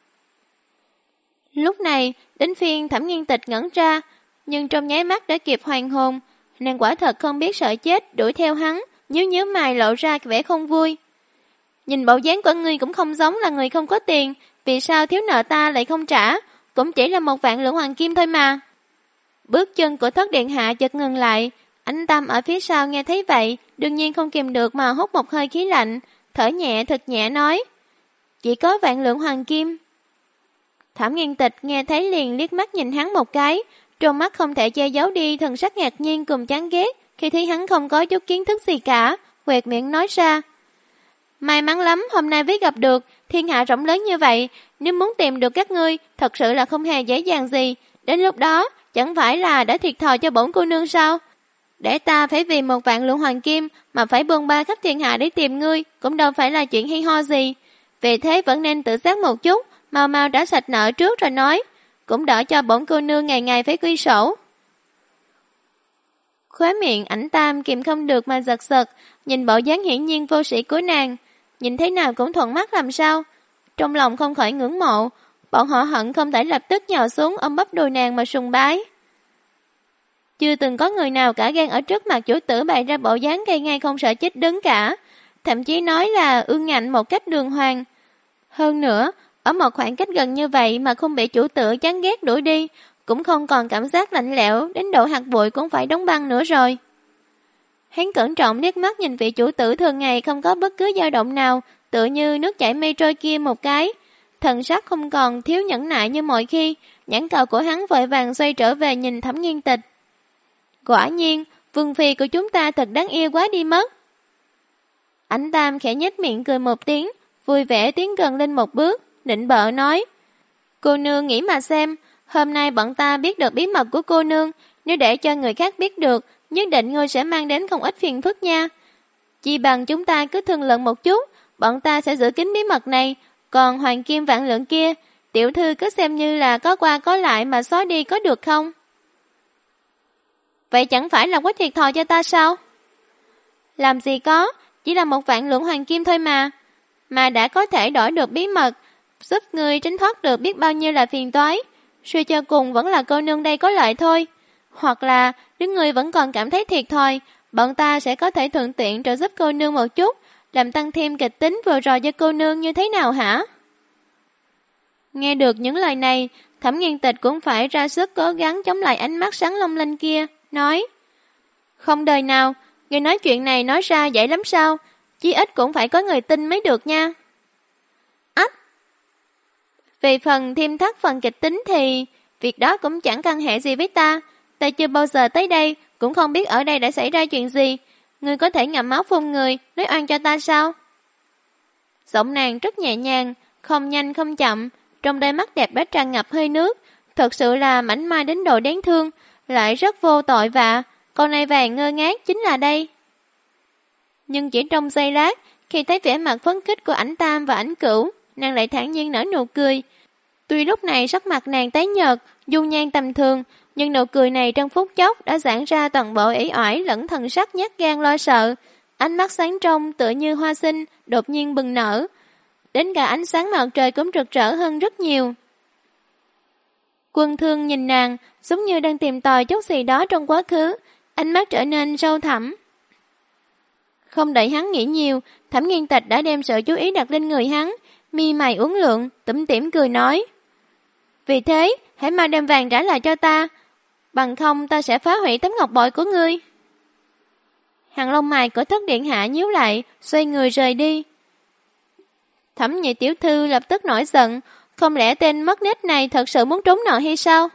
Lúc này, đến phiên Thẩm Nghiên Tịch ngẩn ra, nhưng trong nháy mắt đã kịp hoàn hồn, nàng quả thật không biết sợ chết, đuổi theo hắn, nhíu mày lộ ra vẻ không vui. Nhìn bộ dáng của ngươi cũng không giống là người không có tiền, vì sao thiếu nợ ta lại không trả, cũng chỉ là 1.000.000 hoàng kim thôi mà. Bước chân của Thất điện hạ chợt ngừng lại, Ánh Tâm ở phía sau nghe thấy vậy, đương nhiên không kìm được mà hút một hơi khí lạnh, thở nhẹ thật nhẹ nói: "Chỉ có 1.000.000 hoàng kim." Thẩm Nghiên Tịch nghe thấy liền liếc mắt nhìn hắn một cái, trong mắt không thể che giấu đi thần sắc ngạc nhiên cùng chán ghét, khi thấy hắn không có chút kiến thức gì cả, quẹt miệng nói ra. May mắn lắm hôm nay mới gặp được, thiên hạ rộng lớn như vậy, nếu muốn tìm được các ngươi, thật sự là không hề dễ dàng gì. Đến lúc đó, chẳng phải là đã thiệt thòi cho bổn cô nương sao? Để ta phải vì 1 vạn lượng hoàng kim mà phải bôn ba khắp thiên hạ để tìm ngươi, cũng đâu phải là chuyện hay ho gì. Vì thế vẫn nên tự giác một chút, mau mau đã sạch nợ trước rồi nói, cũng đỡ cho bổn cô nương ngày ngày phải quy sổ. Khóe miệng Ảnh Tam kìm không được mà giật giật, nhìn bộ dáng hiển nhiên vô sĩ của nàng, nhìn thế nào cũng thuận mắt làm sao. Trong lòng không khỏi ngưỡng mộ, bọn họ hận không thể lập tức nhào xuống ôm bắp đùi nàng mà sùng bái. Chưa từng có người nào cả gan ở trước mặt chủ tử bày ra bộ dáng gây ngay không sợ chết đứng cả, thậm chí nói là ương ngạnh một cách đường hoàng. Hơn nữa, ở một khoảng cách gần như vậy mà không bị chủ tử chán ghét đuổi đi, cũng không còn cảm giác lạnh lẽo đến độ hạt bụi cũng phải đóng băng nữa rồi. Hắn cẩn trọng liếc mắt nhìn vị chủ tử thường ngày không có bất cứ dao động nào, tựa như nước chảy mây trôi kia một cái. Thần sắc không còn thiếu nhẫn nại như mọi khi, nhãn cầu của hắn vội vàng xoay trở về nhìn Thẩm Nghiên Tịch. Quả nhiên, vương phi của chúng ta thật đáng yêu quá đi mất. Ảnh Tam khẽ nhếch miệng cười một tiếng, vui vẻ tiến gần lên một bước, định bợ nói. Cô nương nghĩ mà xem, hôm nay bọn ta biết được bí mật của cô nương, nếu để cho người khác biết được, nhất định ngươi sẽ mang đến không ít phiền phức nha. Chỉ bằng chúng ta cứ thương lượng một chút, bọn ta sẽ giữ kín bí mật này, còn hoàng kim vạn lượng kia, tiểu thư cứ xem như là có qua có lại mà xóa đi có được không? Vậy chẳng phải là quá thiệt thòi cho ta sao? Làm gì có, chỉ là 1 vạn lượng hoàng kim thôi mà đã có thể đổi được bí mật, giúp ngươi tránh thoát được biết bao nhiêu là phiền toái. Suy cho cùng vẫn là cô nương đây có lợi thôi. Hoặc là nếu ngươi vẫn còn cảm thấy thiệt thòi, bọn ta sẽ có thể thuận tiện trợ giúp cô nương một chút, làm tăng thêm kịch tính vừa rồi cho cô nương như thế nào hả? Nghe được những lời này, Thẩm Nghiên Tịch cũng phải ra sức cố gắng chống lại ánh mắt sáng long lanh kia, nói. Không đời nào, người nói chuyện này nói ra dễ lắm sao, chí ít cũng phải có người tin mới được nha. Ách! Về phần thêm thắt phần kịch tính thì việc đó cũng chẳng căn hệ gì với ta. Ta chưa bao giờ tới đây, cũng không biết ở đây đã xảy ra chuyện gì. Ngươi có thể ngậm máu phun người, nói oan cho ta sao? Giọng nàng rất nhẹ nhàng, không nhanh không chậm, trong đôi mắt đẹp đã tràn ngập hơi nước, thật sự là mảnh mai đến độ đáng thương, lại rất vô tội vạ. Con này vàng ngơ ngác chính là đây. Nhưng chỉ trong giây lát, khi thấy vẻ mặt phấn khích của Ảnh Tam và Ảnh Cửu, nàng lại thản nhiên nở nụ cười. Tuy lúc này sắc mặt nàng tái nhợt, dung nhan tầm thường, nhưng nụ cười này trong phút chốc đã giãn ra toàn bộ ỷ oải lẫn thần sắc nhát gan lo sợ. Ánh mắt sáng trong tựa như hoa sinh, đột nhiên bừng nở. Đến cả ánh sáng mặt trời cũng rực rỡ hơn rất nhiều. Quân Thương nhìn nàng, giống như đang tìm tòi chút gì đó trong quá khứ, ánh mắt trở nên sâu thẳm. Không đợi hắn nghĩ nhiều, Thẩm Nghiên Tịch đã đem sự chú ý đặt lên người hắn, mi mày uốn lượn, tủm tỉm cười nói. Vì thế, hãy mau đem vàng trả lại cho ta, bằng không ta sẽ phá hủy tấm ngọc bội của ngươi. Hàng lông mày của Thất Điện Hạ nhíu lại, xoay người rời đi. Thẩm Nhị tiểu thư lập tức nổi giận, không lẽ tên mất nết này thật sự muốn trốn nợ hay sao?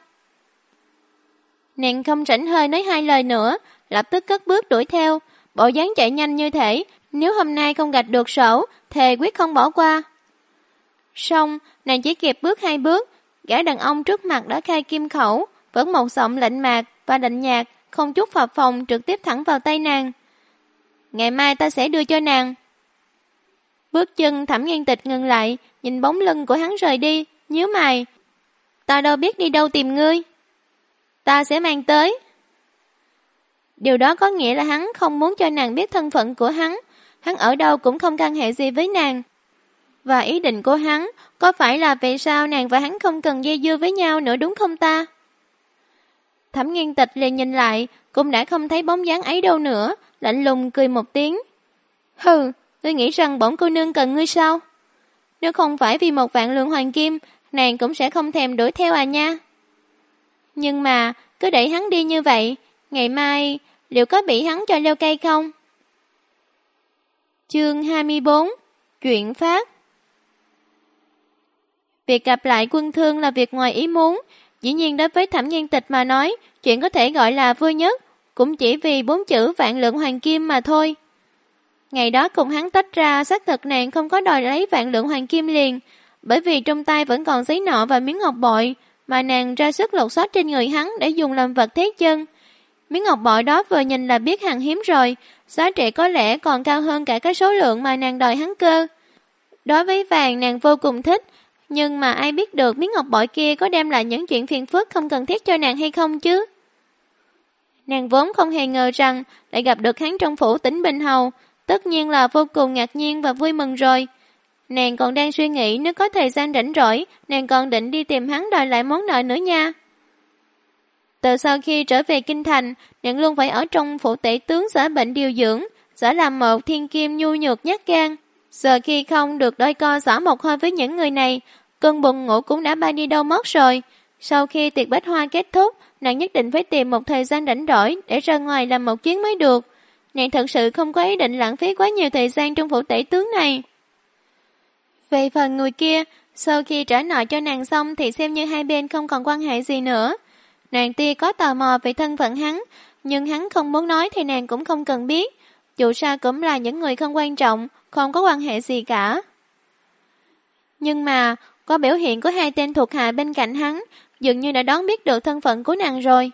Nàng không rảnh hơi nói 2 lời nữa, lập tức cất bước đuổi theo, bộ dáng chạy nhanh như thể, nếu hôm nay không gạch được sổ, thề quyết không bỏ qua. Xong, nàng chỉ kịp bước 2 bước, gã đàn ông trước mặt đã khai kim khẩu, vẫn một giọng lạnh mạc và lạnh nhạt, không chút phập phồng trực tiếp thẳng vào tay nàng. Ngày mai ta sẽ đưa cho nàng. Bước chân Thẩm Nghiên Tịch ngừng lại, nhìn bóng lưng của hắn rời đi, nhíu mày. Ta đâu biết đi đâu tìm ngươi. Ta sẽ mang tới. Điều đó có nghĩa là hắn không muốn cho nàng biết thân phận của hắn. Hắn ở đâu cũng không căn hệ gì với nàng. Và ý định của hắn có phải là vì sao nàng và hắn không cần dây dưa với nhau nữa đúng không ta? Thẩm Nghiên Tịch liền nhìn lại, cũng đã không thấy bóng dáng ấy đâu nữa, lạnh lùng cười một tiếng. Hừ, ngươi nghĩ rằng bổn cô nương cần ngươi sao? Nếu không phải vì 1 vạn lượng hoàng kim, nàng cũng sẽ không thèm đuổi theo à nha. Nhưng mà, cứ đẩy hắn đi như vậy, ngày mai liệu có bị hắn cho leo cây không? Chương 24. Chuyện phát. Việc gặp lại Quân Thương là việc ngoài ý muốn, dĩ nhiên đối với Thẩm Nghiên Tịch mà nói, chuyện có thể gọi là vui nhất, cũng chỉ vì 4 chữ vạn lượng hoàng kim mà thôi. Ngày đó cùng hắn tách ra, xác thực nàng không có đòi lấy vạn lượng hoàng kim liền, bởi vì trong tay vẫn còn giấy nợ và miếng ngọc bội, mà nàng ra sức lột xót trên người hắn để dùng làm vật thế chân. Miếng ngọc bội đó vừa nhìn là biết hàng hiếm rồi, giá trị có lẽ còn cao hơn cả cái số lượng mà nàng đòi hắn cơ. Đối với vàng nàng vô cùng thích, nhưng mà ai biết được miếng ngọc bội kia có đem lại những chuyện phiền phức không cần thiết cho nàng hay không chứ. Nàng vốn không hề ngờ rằng lại gặp được hắn trong phủ Tỉnh Bình Hầu, tất nhiên là vô cùng ngạc nhiên và vui mừng rồi. Nàng còn đang suy nghĩ nếu có thời gian rảnh rỗi, nàng còn định đi tìm hắn đòi lại món nợ nữa nha. Từ sau khi trở về kinh thành, nàng luôn phải ở trong phủ tể tướng giả bệnh điều dưỡng, giả làm một thiên kim nhu nhược nhát gan. Giờ khi không được đôi co xỏ một hơi với những người này, cơn buồn ngủ cũng đã bay đi đâu mất rồi. Sau khi tiệc bách hoa kết thúc, nàng nhất định phải tìm một thời gian rảnh rỗi để ra ngoài làm một chuyến mới được. Nàng thật sự không có ý định lãng phí quá nhiều thời gian trong phủ tể tướng này. Về phần người kia, sau khi trả nợ cho nàng xong thì xem như hai bên không còn quan hệ gì nữa. Nàng tuy có tò mò về thân phận hắn, nhưng hắn không muốn nói thì nàng cũng không cần biết. Dù sao cũng là những người không quan trọng, không có quan hệ gì cả. Nhưng mà, có biểu hiện của hai tên thuộc hạ bên cạnh hắn, dường như đã đoán biết được thân phận của nàng rồi.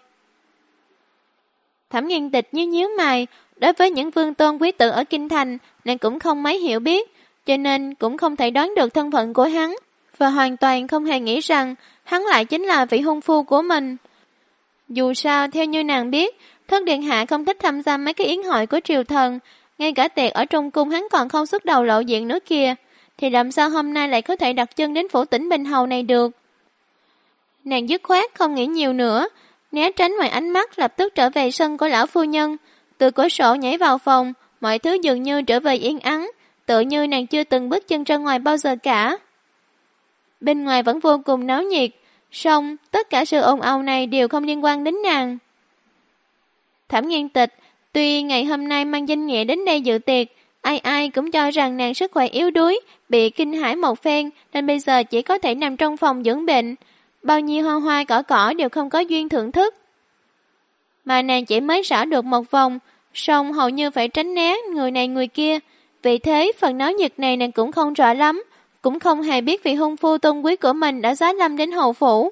Thẩm Nghiên Tịch nhíu mày, đối với những vương tôn quý tử ở kinh thành, nàng cũng không mấy hiểu biết, cho nên cũng không thể đoán được thân phận của hắn, và hoàn toàn không hề nghĩ rằng hắn lại chính là vị hôn phu của mình. Dù sao, theo như nàng biết, Thất Điện Hạ không thích tham gia mấy cái yến hội của triều thần, ngay cả tiệc ở trong cung hắn còn không xuất đầu lộ diện nữa kìa, thì làm sao hôm nay lại có thể đặt chân đến phủ Tỉnh Bình Hầu này được. Nàng dứt khoát không nghĩ nhiều nữa, né tránh ngoài ánh mắt lập tức trở về sân của lão phu nhân, từ cửa sổ nhảy vào phòng, mọi thứ dường như trở về yên ắng, tự như nàng chưa từng bước chân ra ngoài bao giờ cả. Bên ngoài vẫn vô cùng náo nhiệt, song tất cả sự ồn ào này đều không liên quan đến nàng. Thẩm Nghiên Tịch, tuy ngày hôm nay mang danh nghĩa đến đây dự tiệc, ai ai cũng cho rằng nàng sức khỏe yếu đuối, bị kinh hãi một phen nên bây giờ chỉ có thể nằm trong phòng dưỡng bệnh. Bao nhiêu hoa hoa cỏ cỏ đều không có duyên thưởng thức. Mà nàng chỉ mới xả được một vòng, song hầu như phải tránh né người này người kia. Vì thế phần náo nhiệt này nàng cũng không rõ lắm, cũng không hề biết vị hôn phu tôn quý của mình đã giá lâm đến hầu phủ.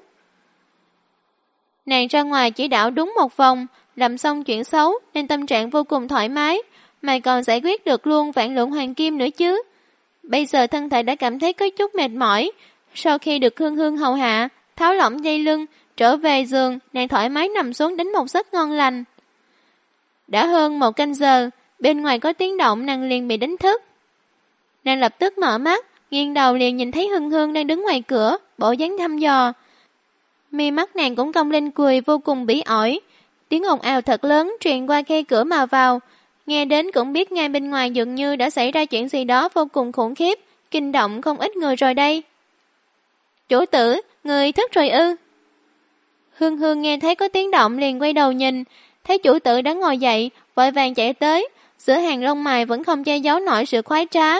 Nàng ra ngoài chỉ đảo đúng một vòng, làm xong chuyện xấu nên tâm trạng vô cùng thoải mái, mà còn giải quyết được luôn vạn lượng hoàng kim nữa chứ. Bây giờ thân thể đã cảm thấy có chút mệt mỏi, sau khi được Hương Hương hầu hạ, tháo lỏng dây lưng, trở về giường, nàng thoải mái nằm xuống đánh một giấc ngon lành. Đã hơn 1 canh giờ, bên ngoài có tiếng động nàng liền bị đánh thức. Nàng lập tức mở mắt, nghiêng đầu liền nhìn thấy Hương Hương đang đứng ngoài cửa, bộ dáng thăm dò. Mi mắt nàng cũng cong lên cười vô cùng bỉ ổi. Tiếng ồn ào thật lớn truyền qua khe cửa mà vào, nghe đến cũng biết ngay bên ngoài dường như đã xảy ra chuyện gì đó vô cùng khủng khiếp, kinh động không ít người rồi đây. Chủ tử, người thức rồi ư? Hương Hương nghe thấy có tiếng động liền quay đầu nhìn, thấy chủ tử đã ngồi dậy, vội vàng chạy tới, giữa hàng lông mày vẫn không che giấu nổi sự khoái trá.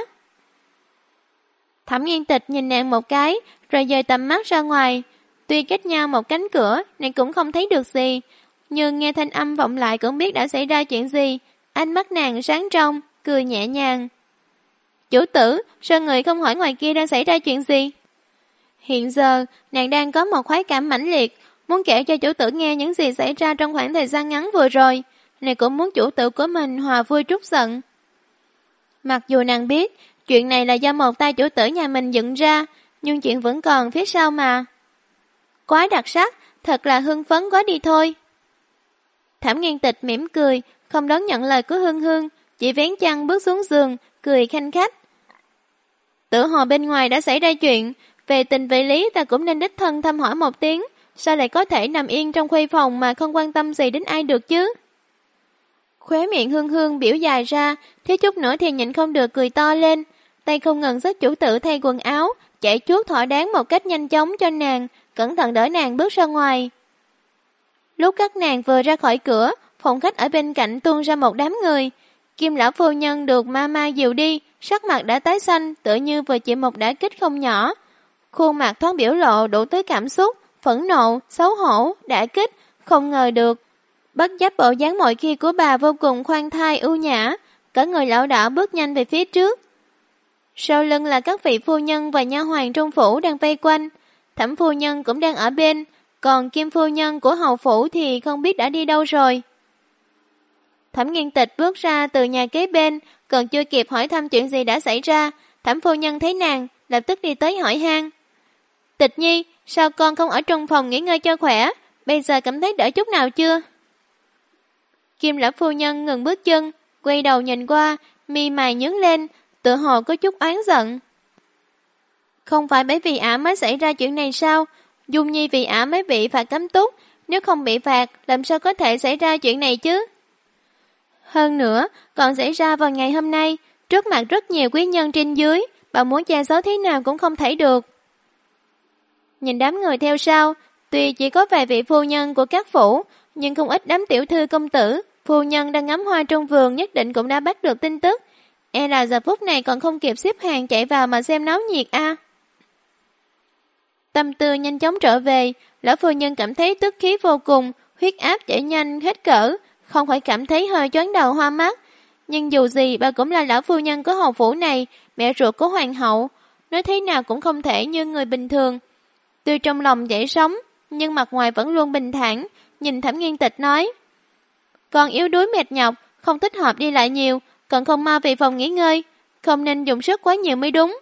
Thẩm Nghiên Tịch nhìn nàng một cái, rồi dời tầm mắt ra ngoài. Tuy cách nhau một cánh cửa, nàng cũng không thấy được gì, nhưng nghe thanh âm vọng lại cũng biết đã xảy ra chuyện gì. Ánh mắt nàng sáng trong, cười nhẹ nhàng. Chủ tử, sao người không hỏi ngoài kia đang xảy ra chuyện gì? Hiện giờ, nàng đang có một khoái cảm mãnh liệt, muốn kể cho chủ tử nghe những gì xảy ra trong khoảng thời gian ngắn vừa rồi. Nàng cũng muốn chủ tử của mình hòa vui trút giận. Mặc dù nàng biết, chuyện này là do một tay chủ tử nhà mình dựng ra, nhưng chuyện vẫn còn phía sau mà. Quá đặc sắc, thật là hưng phấn quá đi thôi. Thẩm Nghiên Tịch mỉm cười, không đón nhận lời của Hương Hương, chỉ vén chăn bước xuống giường, cười khanh khách. Tự hồ bên ngoài đã xảy ra chuyện, về tình về lý ta cũng nên đích thân thăm hỏi một tiếng, sao lại có thể nằm yên trong khuê phòng mà không quan tâm gì đến ai được chứ? Khóe miệng Hương Hương biểu dài ra, thiếu chút nữa thì nhịn không được cười to lên, tay không ngừng giúp chủ tử thay quần áo, chạy chuốt thỏa đáng một cách nhanh chóng cho nàng, cẩn thận đỡ nàng bước ra ngoài. Lúc các nàng vừa ra khỏi cửa, phòng khách ở bên cạnh tuôn ra một đám người. Kim lão phu nhân được ma dìu đi, sắc mặt đã tái xanh, tựa như vừa chịu một đả kích không nhỏ. Khuôn mặt thoáng biểu lộ đủ thứ cảm xúc, phẫn nộ, xấu hổ, đả kích, không ngờ được. Bất chấp bộ dáng mọi khi của bà vô cùng khoan thai ưu nhã, cả người lão đảo bước nhanh về phía trước. Sau lưng là các vị phu nhân và nha hoàn trong phủ đang vây quanh, Thẩm phu nhân cũng đang ở bên, còn Kim phu nhân của hầu phủ thì không biết đã đi đâu rồi. Thẩm Nghiên Tịch bước ra từ nhà kế bên, còn chưa kịp hỏi thăm chuyện gì đã xảy ra, Thẩm phu nhân thấy nàng, lập tức đi tới hỏi han. Tịch nhi, sao con không ở trong phòng nghỉ ngơi cho khỏe, bây giờ cảm thấy đỡ chút nào chưa? Kim lão phu nhân ngừng bước chân, quay đầu nhìn qua, mi mày nhướng lên, tựa hồ có chút oán giận. Không phải bởi vì ả mới xảy ra chuyện này sao? Dung Nhi vì ả mới bị phạt cấm túc, nếu không bị phạt, làm sao có thể xảy ra chuyện này chứ? Hơn nữa, còn xảy ra vào ngày hôm nay, trước mặt rất nhiều quý nhân trên dưới, bà muốn che giấu thế nào cũng không thể được. Nhìn đám người theo sau, tuy chỉ có vài vị phu nhân của các phủ, nhưng không ít đám tiểu thư công tử, phu nhân đang ngắm hoa trong vườn nhất định cũng đã bắt được tin tức. E là giờ phút này còn không kịp xếp hàng chạy vào mà xem náo nhiệt a. Tâm tư nhanh chóng trở về, lão phu nhân cảm thấy tức khí vô cùng, huyết áp chảy nhanh hết cỡ, không khỏi cảm thấy hơi choáng đầu hoa mắt. Nhưng dù gì bà cũng là lão phu nhân của hầu phủ này, mẹ ruột của hoàng hậu, nói thế nào cũng không thể như người bình thường. Tuy trong lòng dậy sóng, nhưng mặt ngoài vẫn luôn bình thản, nhìn Thẩm Nghiên Tịch nói. Con yếu đuối mệt nhọc, không thích hợp đi lại nhiều, còn không mau về phòng nghỉ ngơi, không nên dùng sức quá nhiều mới đúng.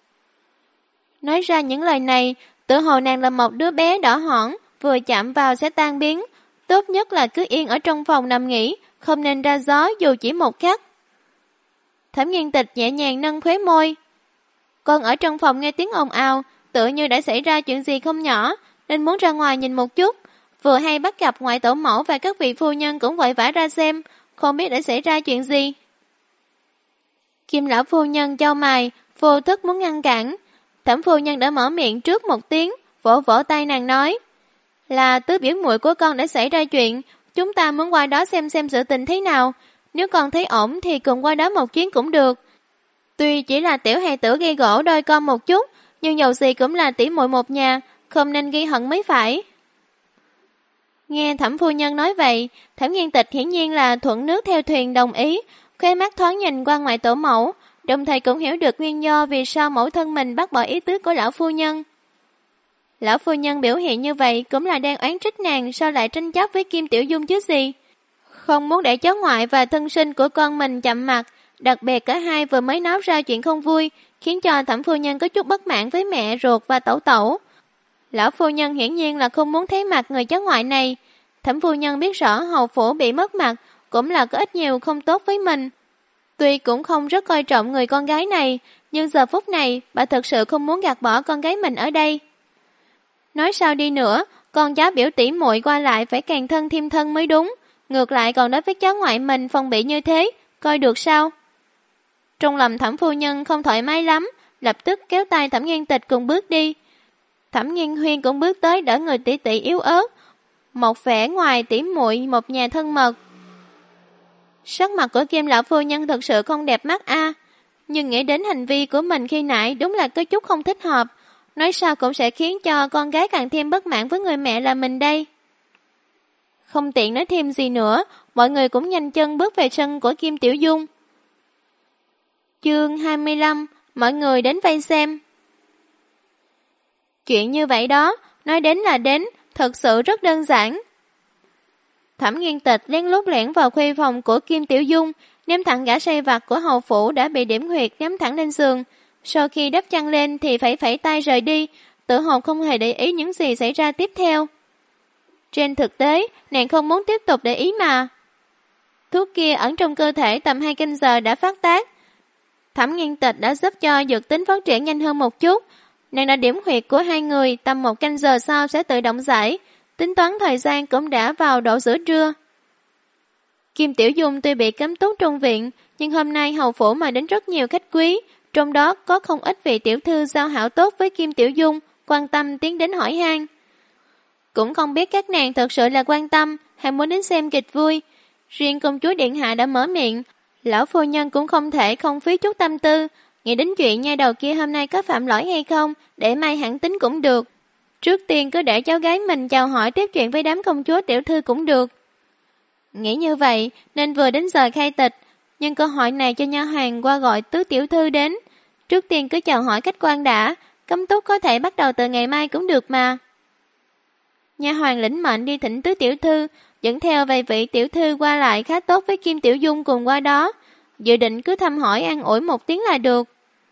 Nói ra những lời này, tự hồ nàng là một đứa bé đỏ hỏn, vừa chạm vào sẽ tan biến, tốt nhất là cứ yên ở trong phòng nằm nghỉ, không nên ra gió dù chỉ một khắc. Thẩm Nghiên Tịch nhẹ nhàng nâng khóe môi. Con ở trong phòng nghe tiếng ồn ào, tựa như đã xảy ra chuyện gì không nhỏ, nên muốn ra ngoài nhìn một chút, vừa hay bắt gặp ngoại tổ mẫu và các vị phu nhân cũng vội vã ra xem, không biết đã xảy ra chuyện gì. Kim lão phu nhân chau mày, vô thức muốn ngăn cản. Thẩm phu nhân đã mở miệng trước một tiếng, vỗ vỗ tay nàng nói. Là tứ biểu muội của con đã xảy ra chuyện, chúng ta muốn qua đó xem sự tình thế nào. Nếu con thấy ổn thì cùng qua đó một chuyến cũng được. Tuy chỉ là tiểu hài tử gây gỗ đôi con một chút, nhưng dầu gì cũng là tỷ muội một nhà, không nên ghi hận mới phải. Nghe Thẩm phu nhân nói vậy, Thẩm Nghiên Tịch hiển nhiên là thuận nước theo thuyền đồng ý, khóe mắt thoáng nhìn qua ngoại tổ mẫu, đồng thời cũng hiểu được nguyên do vì sao mẫu thân mình bác bỏ ý tứ của lão phu nhân. Lão phu nhân biểu hiện như vậy cũng là đang oán trách nàng sao lại tranh chấp với Kim Tiểu Dung chứ gì. Không muốn để cháu ngoại và thân sinh của con mình chậm mặt, đặc biệt cả hai vừa mới náo ra chuyện không vui, khiến cho Thẩm phu nhân có chút bất mãn với mẹ ruột và tẩu tẩu. Lão phu nhân hiển nhiên là không muốn thấy mặt người cháu ngoại này. Thẩm phu nhân biết rõ hầu phủ bị mất mặt cũng là có ít nhiều không tốt với mình. Tuy cũng không rất coi trọng người con gái này, nhưng giờ phút này bà thật sự không muốn gạt bỏ con gái mình ở đây. Nói sao đi nữa, con cháu biểu tỷ muội qua lại phải càng thân thêm thân mới đúng, ngược lại còn đối với cháu ngoại mình phòng bị như thế, coi được sao? Trong lòng Thẩm phu nhân không thoải mái lắm, lập tức kéo tay Thẩm Nghiên Tịch cùng bước đi. Thẩm Nghiên Huyên cũng bước tới đỡ người tỷ tỷ yếu ớt, một vẻ ngoài tỷ muội một nhà thân mật. Sắc mặt của Kim lão phu nhân thật sự không đẹp mắt a, nhưng nghĩ đến hành vi của mình khi nãy đúng là có chút không thích hợp, nói sao cũng sẽ khiến cho con gái càng thêm bất mãn với người mẹ là mình đây. Không tiện nói thêm gì nữa, mọi người cũng nhanh chân bước về sân của Kim Tiểu Dung. Chương 25, mọi người đến vây xem. Chuyện như vậy đó, nói đến là đến, thật sự rất đơn giản. Thẩm Nghiên Tịch lén lút lẻn vào khuê phòng của Kim Tiểu Dung, ném thẳng gã sai vặt của hầu phủ đã bị điểm huyệt ném thẳng lên giường. Sau khi đắp chăn lên thì phẩy tay rời đi, tự hồ không hề để ý những gì xảy ra tiếp theo. Trên thực tế, nàng không muốn tiếp tục để ý mà. Thuốc kia ẩn trong cơ thể tầm 2 canh giờ đã phát tác. Thẩm Nghiên Tịch đã giúp cho dược tính phát triển nhanh hơn một chút. Nàng đã điểm huyệt của hai người tầm 1 canh giờ sau sẽ tự động giải, tính toán thời gian cũng đã vào độ giữa trưa. Kim Tiểu Dung tuy bị cấm túc trong viện, nhưng hôm nay hầu phủ mời đến rất nhiều khách quý, trong đó có không ít vị tiểu thư giao hảo tốt với Kim Tiểu Dung, quan tâm tiến đến hỏi han. Cũng không biết các nàng thật sự là quan tâm hay muốn đến xem kịch vui. Riêng công chúa điện hạ đã mở miệng, lão phu nhân cũng không thể không phí chút tâm tư, nghĩ đến chuyện nha đầu kia hôm nay có phạm lỗi hay không, để mai hẳn tính cũng được. Trước tiên cứ để cháu gái mình chào hỏi tiếp chuyện với đám công chúa tiểu thư cũng được. Nghĩ như vậy nên vừa đến giờ khai tịch, nhưng cơ hội này cho nha hoàn qua gọi tứ tiểu thư đến. Trước tiên cứ chào hỏi khách quan đã, cấm túc có thể bắt đầu từ ngày mai cũng được mà. Nha hoàn lĩnh mệnh đi thỉnh tứ tiểu thư, dẫn theo vài vị tiểu thư qua lại khá tốt với Kim Tiểu Dung cùng qua đó, dự định cứ thăm hỏi an ủi một tiếng là được.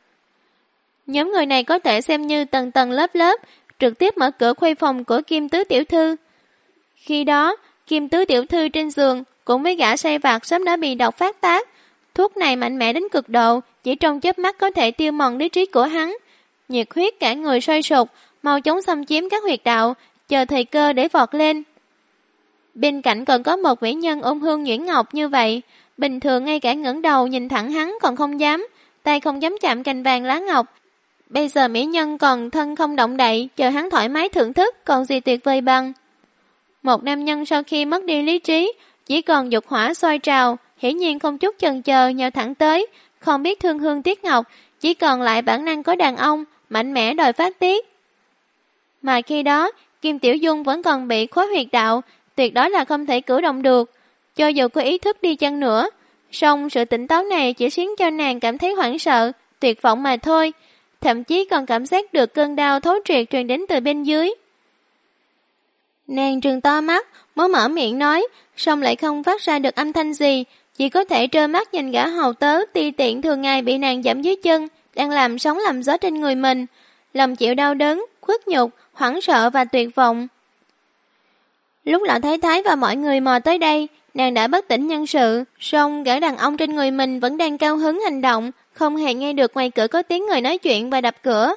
Nhóm người này có thể xem như tầng tầng lớp lớp, trực tiếp mở cửa khuê phòng của Kim tứ tiểu thư. Khi đó, Kim tứ tiểu thư trên giường cùng với gã say vặt sớm đã bị độc phát tác. Thuốc này mạnh mẽ đến cực độ, chỉ trong chớp mắt có thể tiêu mòn lý trí của hắn. Nhiệt huyết cả người sôi sục, mau chóng xâm chiếm các huyệt đạo, chờ thời cơ để vọt lên. Bên cạnh còn có một mỹ nhân ôn hương nhuyễn ngọc như vậy, bình thường ngay cả ngẩng đầu nhìn thẳng hắn còn không dám, tay không dám chạm cành vàng lá ngọc. Bây giờ mỹ nhân còn thân không động đậy, chờ hắn thoải mái thưởng thức, còn gì tuyệt vời bằng. Một nam nhân sau khi mất đi lý trí, chỉ còn dục hỏa sôi trào, hiển nhiên không chút chần chờ nhào thẳng tới, không biết thương hương tiếc ngọc, chỉ còn lại bản năng có đàn ông, mạnh mẽ đòi phát tiết. Mà khi đó, Kim Tiểu Dung vẫn còn bị khóa huyệt đạo, tuyệt đối là không thể cử động được, cho dù có ý thức đi chăng nữa. Song sự tỉnh táo này chỉ khiến cho nàng cảm thấy hoảng sợ, tuyệt vọng mà thôi, thậm chí còn cảm giác được cơn đau thấu triệt truyền đến từ bên dưới. Nàng trừng to mắt, muốn mở miệng nói, song lại không phát ra được âm thanh gì, chỉ có thể trơ mắt nhìn gã hầu tớ ti tiện thường ngày bị nàng giẫm dưới chân, đang làm sóng làm gió trên người mình, lòng chịu đau đớn, khuất nhục, hoảng sợ và tuyệt vọng. Lúc lão thái thái và mọi người mò tới đây, nàng đã bất tỉnh nhân sự, song gã đàn ông trên người mình vẫn đang cao hứng hành động, không hề nghe được ngoài cửa có tiếng người nói chuyện và đập cửa.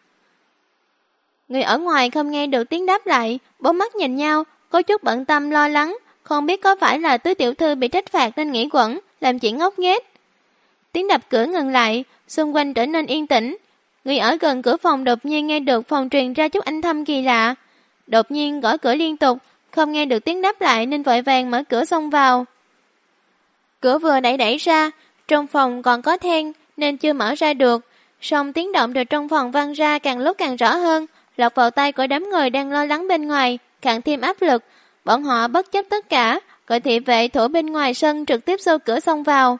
Người ở ngoài không nghe được tiếng đáp lại, bốn mắt nhìn nhau, có chút bận tâm lo lắng, không biết có phải là tứ tiểu thư bị trách phạt nên nghĩ quẩn, làm chuyện ngốc nghếch. Tiếng đập cửa ngừng lại, xung quanh trở nên yên tĩnh. Người ở gần cửa phòng đột nhiên nghe được phòng truyền ra chút âm thanh kỳ lạ. Đột nhiên gõ cửa liên tục, không nghe được tiếng đáp lại nên vội vàng mở cửa xông vào. Cửa vừa đẩy ra, trong phòng còn có then nên chưa mở ra được, song tiếng động từ trong phòng vang ra càng lúc càng rõ hơn, lọt vào tay của đám người đang lo lắng bên ngoài, càng thêm áp lực. Bọn họ bất chấp tất cả, gọi thị vệ thủ bên ngoài sân trực tiếp xô cửa xông vào.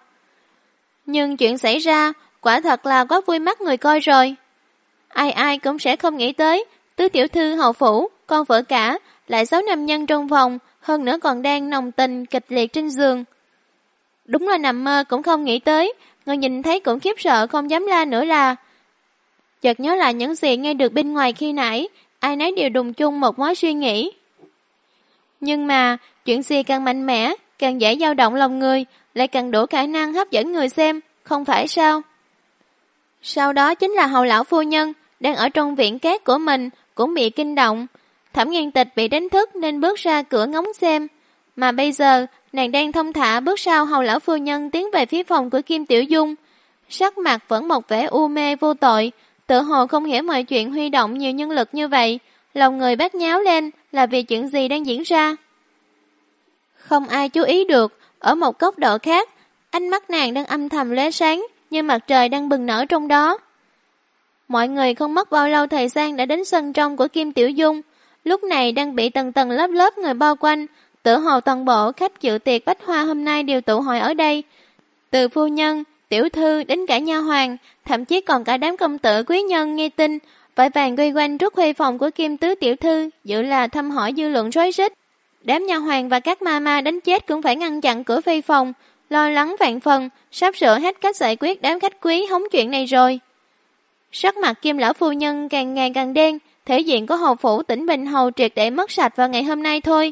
Nhưng chuyện xảy ra, quả thật là quá vui mắt người coi rồi. Ai ai cũng sẽ không nghĩ tới, tứ tiểu thư hầu phủ, con vợ cả, lại 6 nam nhân trong phòng, hơn nữa còn đang nồng tình kịch liệt trên giường. Đúng là nằm mơ cũng không nghĩ tới, người nhìn thấy cũng khiếp sợ không dám la nữa là. Chợt nhớ lại những gì nghe được bên ngoài khi nãy, ai nấy đều đùng chung một mối suy nghĩ. Nhưng mà, chuyện gì càng mạnh mẽ, càng dễ dao động lòng người, lại càng đủ khả năng hấp dẫn người xem, không phải sao? Sau đó chính là hầu lão phu nhân, đang ở trong viện cát của mình, cũng bị kinh động. Thẩm Nghiên Tịch bị đánh thức nên bước ra cửa ngóng xem. Mà bây giờ, nàng đang thông thả bước sau hầu lão phu nhân tiến về phía phòng của Kim Tiểu Dung. Sắc mặt vẫn một vẻ u mê vô tội, tự hồ không hiểu mọi chuyện huy động nhiều nhân lực như vậy. Lòng người bát nháo lên là vì chuyện gì đang diễn ra. Không ai chú ý được, ở một góc độ khác, ánh mắt nàng đang âm thầm lóe sáng, như mặt trời đang bừng nở trong đó. Mọi người không mất bao lâu thời gian đã đến sân trong của Kim Tiểu Dung, lúc này đang bị tầng tầng lớp lớp người bao quanh, tự hồ toàn bộ khách dự tiệc bách hoa hôm nay đều tụ hội ở đây. Từ phu nhân, tiểu thư đến cả nha hoàn, thậm chí còn cả đám công tử quý nhân nghe tin, vội vàng quay quanh trước khuê phòng của Kim tứ tiểu thư, dự là thăm hỏi dư luận rối rít. Đám nha hoàn và các ma đánh chết cũng phải ngăn chặn cửa phi phòng, lo lắng vạn phần, sắp sửa hết cách giải quyết đám khách quý hóng chuyện này rồi. Sắc mặt Kim lão phu nhân càng ngày càng đen, thể diện của hầu phủ Tỉnh Bình Hầu triệt để mất sạch vào ngày hôm nay thôi.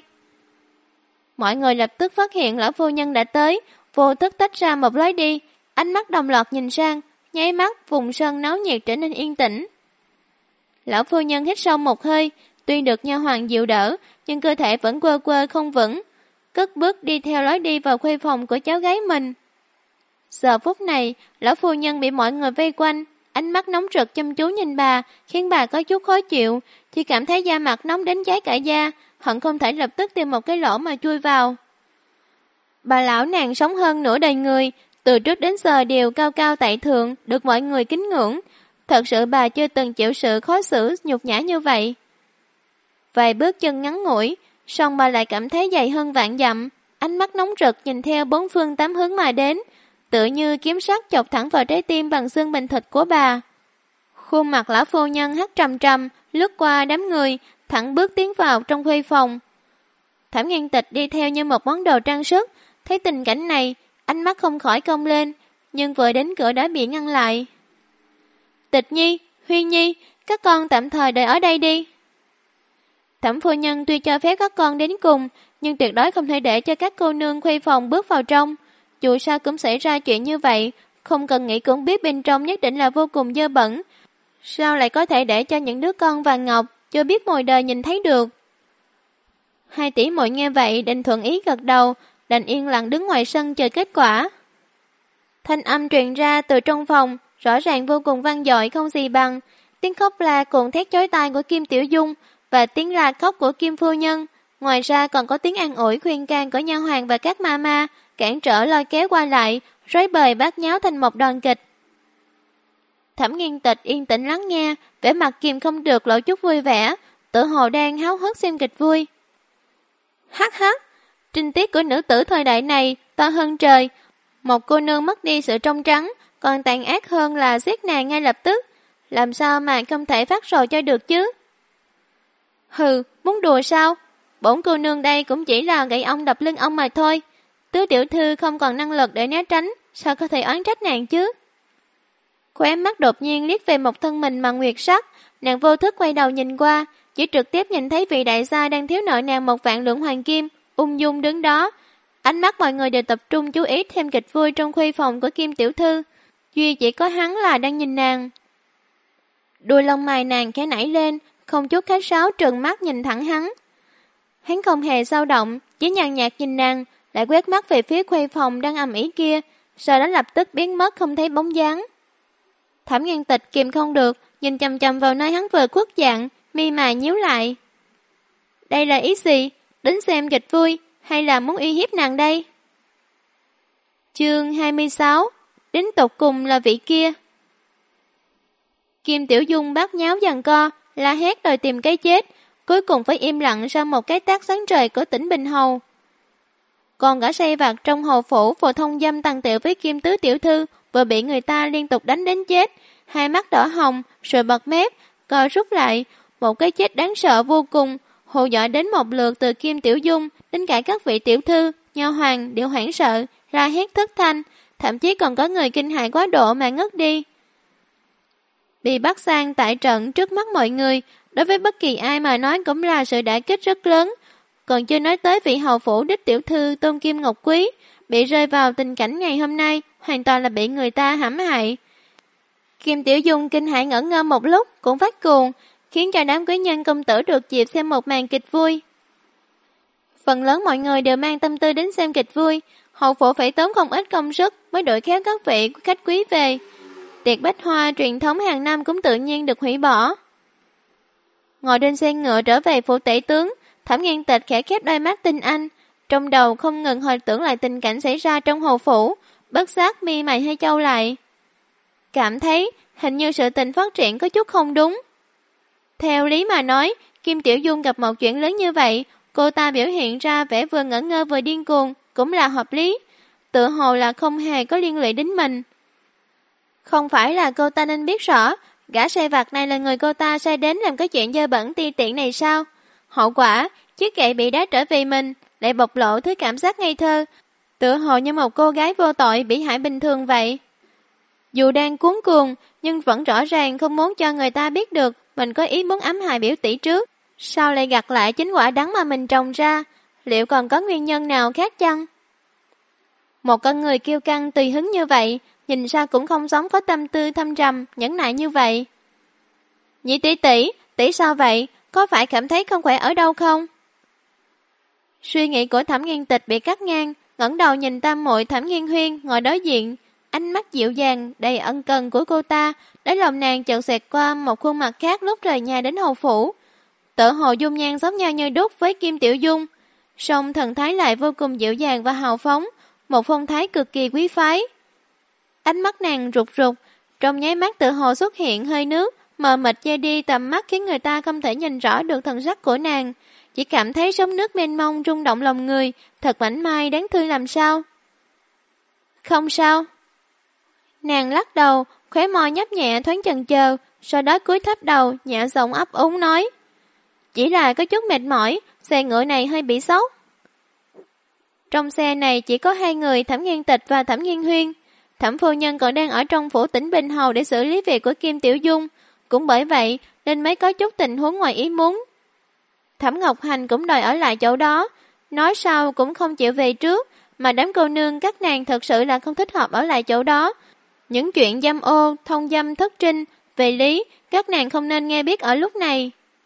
Mọi người lập tức phát hiện lão phu nhân đã tới, vô thức tách ra một lối đi, ánh mắt đồng loạt nhìn sang, nháy mắt vùng sân náo nhiệt trở nên yên tĩnh. Lão phu nhân hít sâu một hơi, tuy được nha hoàn dịu đỡ, nhưng cơ thể vẫn quơ quơ không vững, cất bước đi theo lối đi vào khuê phòng của cháu gái mình. Giờ phút này, lão phu nhân bị mọi người vây quanh, ánh mắt nóng rực chăm chú nhìn bà, khiến bà có chút khó chịu, chỉ cảm thấy da mặt nóng đến cháy cả da, hận không thể lập tức tìm một cái lỗ mà chui vào. Bà lão nàng sống hơn nửa đời người, từ trước đến giờ đều cao cao tại thượng, được mọi người kính ngưỡng. Thật sự bà chưa từng chịu sự khó xử nhục nhã như vậy. Vài bước chân ngắn ngủi, song bà lại cảm thấy dày hơn vạn dặm, ánh mắt nóng rực nhìn theo bốn phương tám hướng mà đến, tựa như kiếm sắc chọc thẳng vào trái tim bằng xương bằng thịt của bà. Khuôn mặt lão phu nhân hắt trầm trầm, lướt qua đám người, thẳng bước tiến vào trong khuê phòng. Thẩm Nghiên Tịch đi theo như một món đồ trang sức, thấy tình cảnh này, ánh mắt không khỏi cong lên, nhưng vừa đến cửa đã bị ngăn lại. Tịch Nhi, Huyên Nhi, các con tạm thời đợi ở đây đi. Thẩm phu nhân tuy cho phép các con đến cùng, nhưng tuyệt đối không thể để cho các cô nương khuê phòng bước vào trong. Dù sao cũng xảy ra chuyện như vậy, không cần nghĩ cũng biết bên trong nhất định là vô cùng dơ bẩn. Sao lại có thể để cho những đứa con vàng ngọc chưa biết mùi đời nhìn thấy được? Hai tỷ muội nghe vậy định thuận ý gật đầu, đành yên lặng đứng ngoài sân chờ kết quả. Thanh âm truyền ra từ trong phòng, rõ ràng vô cùng vang dội không gì bằng. Tiếng khóc la cuộn thét chói tai của Kim Tiểu Dung và tiếng la khóc của Kim phu nhân. Ngoài ra còn có tiếng an ủi khuyên can của nha hoàn và các mama, cản trở lôi kéo qua lại, rối bời bát nháo thành một đoàn kịch. Thẩm Nghiên Tịch yên tĩnh lắng nghe, vẻ mặt kìm không được lộ chút vui vẻ, tự hồ đang háo hức xem kịch vui. Hắc hắc, trinh tiết của nữ tử thời đại này to hơn trời. Một cô nương mất đi sự trong trắng, còn tàn ác hơn là giết nàng ngay lập tức. Làm sao mà không thể phát sầu cho được chứ? Hừ, muốn đùa sao? Bổn cô nương đây cũng chỉ là gậy ông đập lưng ông mà thôi. Tứ tiểu thư không còn năng lực để né tránh, sao có thể oán trách nàng chứ? Khóe mắt đột nhiên liếc về một thân mình bằng nguyệt sắc, nàng vô thức quay đầu nhìn qua, chỉ trực tiếp nhìn thấy vị đại gia đang thiếu nợ nàng 1.000 lượng hoàng kim, ung dung đứng đó. Ánh mắt mọi người đều tập trung chú ý thêm kịch vui trong khuê phòng của Kim tiểu thư, duy chỉ có hắn là đang nhìn nàng. Đuôi lông mày nàng khẽ nảy lên, không chút khách sáo trừng mắt nhìn thẳng hắn. Hắn không hề dao động, chỉ nhàn nhạt nhìn nàng, lại quét mắt về phía khuê phòng đang ầm ĩ kia, sau đó lập tức biến mất không thấy bóng dáng. Thẩm Nghiên Tịch kìm không được, nhìn chằm chằm vào nơi hắn vừa khuất dạng, mi mày nhíu lại. Đây là ý gì? Đến xem kịch vui, hay là muốn uy hiếp nàng đây? Chương 26. Đến tột cùng là vị kia. Kim Tiểu Dung bát nháo giằng co, la hét đòi tìm cái chết, cuối cùng phải im lặng sau một cái tát sáng trời của Tỉnh Bình Hầu. Còn gã say vặt trong hầu phủ vừa thông dâm tàn tiệu với Kim tứ tiểu thư, vừa bị người ta liên tục đánh đến chết, hai mắt đỏ hồng, rồi bật mép, co rút lại, một cái chết đáng sợ vô cùng, hù dọa đến một lượt từ Kim Tiểu Dung đến cả các vị tiểu thư, nho hoàng đều hoảng sợ, la hét thất thanh, thậm chí còn có người kinh hãi quá độ mà ngất đi. Bị bắt sang tại trận trước mắt mọi người, đối với bất kỳ ai mà nói cũng là sự đả kích rất lớn, còn chưa nói tới vị hầu phủ đích tiểu thư Tôn Kim Ngọc Quý, bị rơi vào tình cảnh ngày hôm nay, hoàn toàn là bị người ta hãm hại. Kim Tiểu Dung kinh hãi ngẩn ngơ một lúc, cũng phát cuồng, khiến cho đám quý nhân công tử được dịp xem một màn kịch vui. Phần lớn mọi người đều mang tâm tư đến xem kịch vui, hầu phủ phải tốn không ít công sức mới đuổi khéo các vị khách quý về. Tiệc bách hoa truyền thống hàng năm cũng tự nhiên được hủy bỏ. Ngồi trên xe ngựa trở về phủ tể tướng, Thẩm Nghiên Tịch khẽ khép đôi mắt tinh anh, trong đầu không ngừng hồi tưởng lại tình cảnh xảy ra trong hầu phủ, bất giác mi mày hơi chau lại. Cảm thấy hình như sự tình phát triển có chút không đúng. Theo lý mà nói, Kim Tiểu Dung gặp một chuyện lớn như vậy, cô ta biểu hiện ra vẻ vừa ngẩn ngơ vừa điên cuồng, cũng là hợp lý, tự hồ là không hề có liên lụy đến mình. Không phải là cô ta nên biết rõ, gã sai vặt này là người cô ta sai đến làm cái chuyện dơ bẩn ti tiện này sao? Hậu quả, chiếc gậy bị đá trở về mình, lại bộc lộ thứ cảm giác ngây thơ, tựa hồ như một cô gái vô tội bị hại bình thường vậy. Dù đang cuống cuồng, nhưng vẫn rõ ràng không muốn cho người ta biết được mình có ý muốn ám hại biểu tỷ trước. Sao lại gặt lại chính quả đắng mà mình trồng ra? Liệu còn có nguyên nhân nào khác chăng? Một con người kiêu căng tùy hứng như vậy, nhìn ra cũng không giống có tâm tư thâm trầm, nhẫn nại như vậy. Nhị tỷ tỷ sao vậy? Có phải cảm thấy không khỏe ở đâu không? Suy nghĩ của Thẩm Nghiên Tịch bị cắt ngang, ngẩng đầu nhìn tam muội Thẩm Nghiên Huyên ngồi đối diện, ánh mắt dịu dàng đầy ân cần của cô ta, đáy lòng nàng chợt xẹt qua một khuôn mặt khác lúc rời nhà đến hầu phủ. Tự hồ dung nhan giống nhau như đúc với Kim Tiểu Dung, song thần thái lại vô cùng dịu dàng và hào phóng, một phong thái cực kỳ quý phái. Ánh mắt nàng rụt rụt, trong nháy mắt tự hồ xuất hiện hơi nước, mờ mịt che đi tầm mắt khiến người ta không thể nhìn rõ được thần sắc của nàng. Chỉ cảm thấy sóng nước mênh mông rung động lòng người, thật mảnh mai đáng thương làm sao. Không sao. Nàng lắc đầu, khóe môi nhấp nhẹ thoáng chần chờ, sau đó cúi thấp đầu, nhẹ giọng ấp úng nói. Chỉ là có chút mệt mỏi, xe ngựa này hơi bị xấu. Trong xe này chỉ có 2 người, Thẩm Nghiên Tịch và Thẩm Nghiên Huyên. Thẩm phu nhân còn đang ở trong phủ tỉnh Bình Hầu để xử lý việc của Kim Tiểu Dung. Cũng bởi vậy nên mới có chút tình huống ngoài ý muốn. Thẩm Ngọc Hành cũng đòi ở lại chỗ đó, nói sao cũng không chịu về trước, mà đám cô nương các nàng thật sự là không thích hợp ở lại chỗ đó. Những chuyện dâm ô, thông dâm thất trinh, về lý, các nàng không nên nghe biết ở lúc này.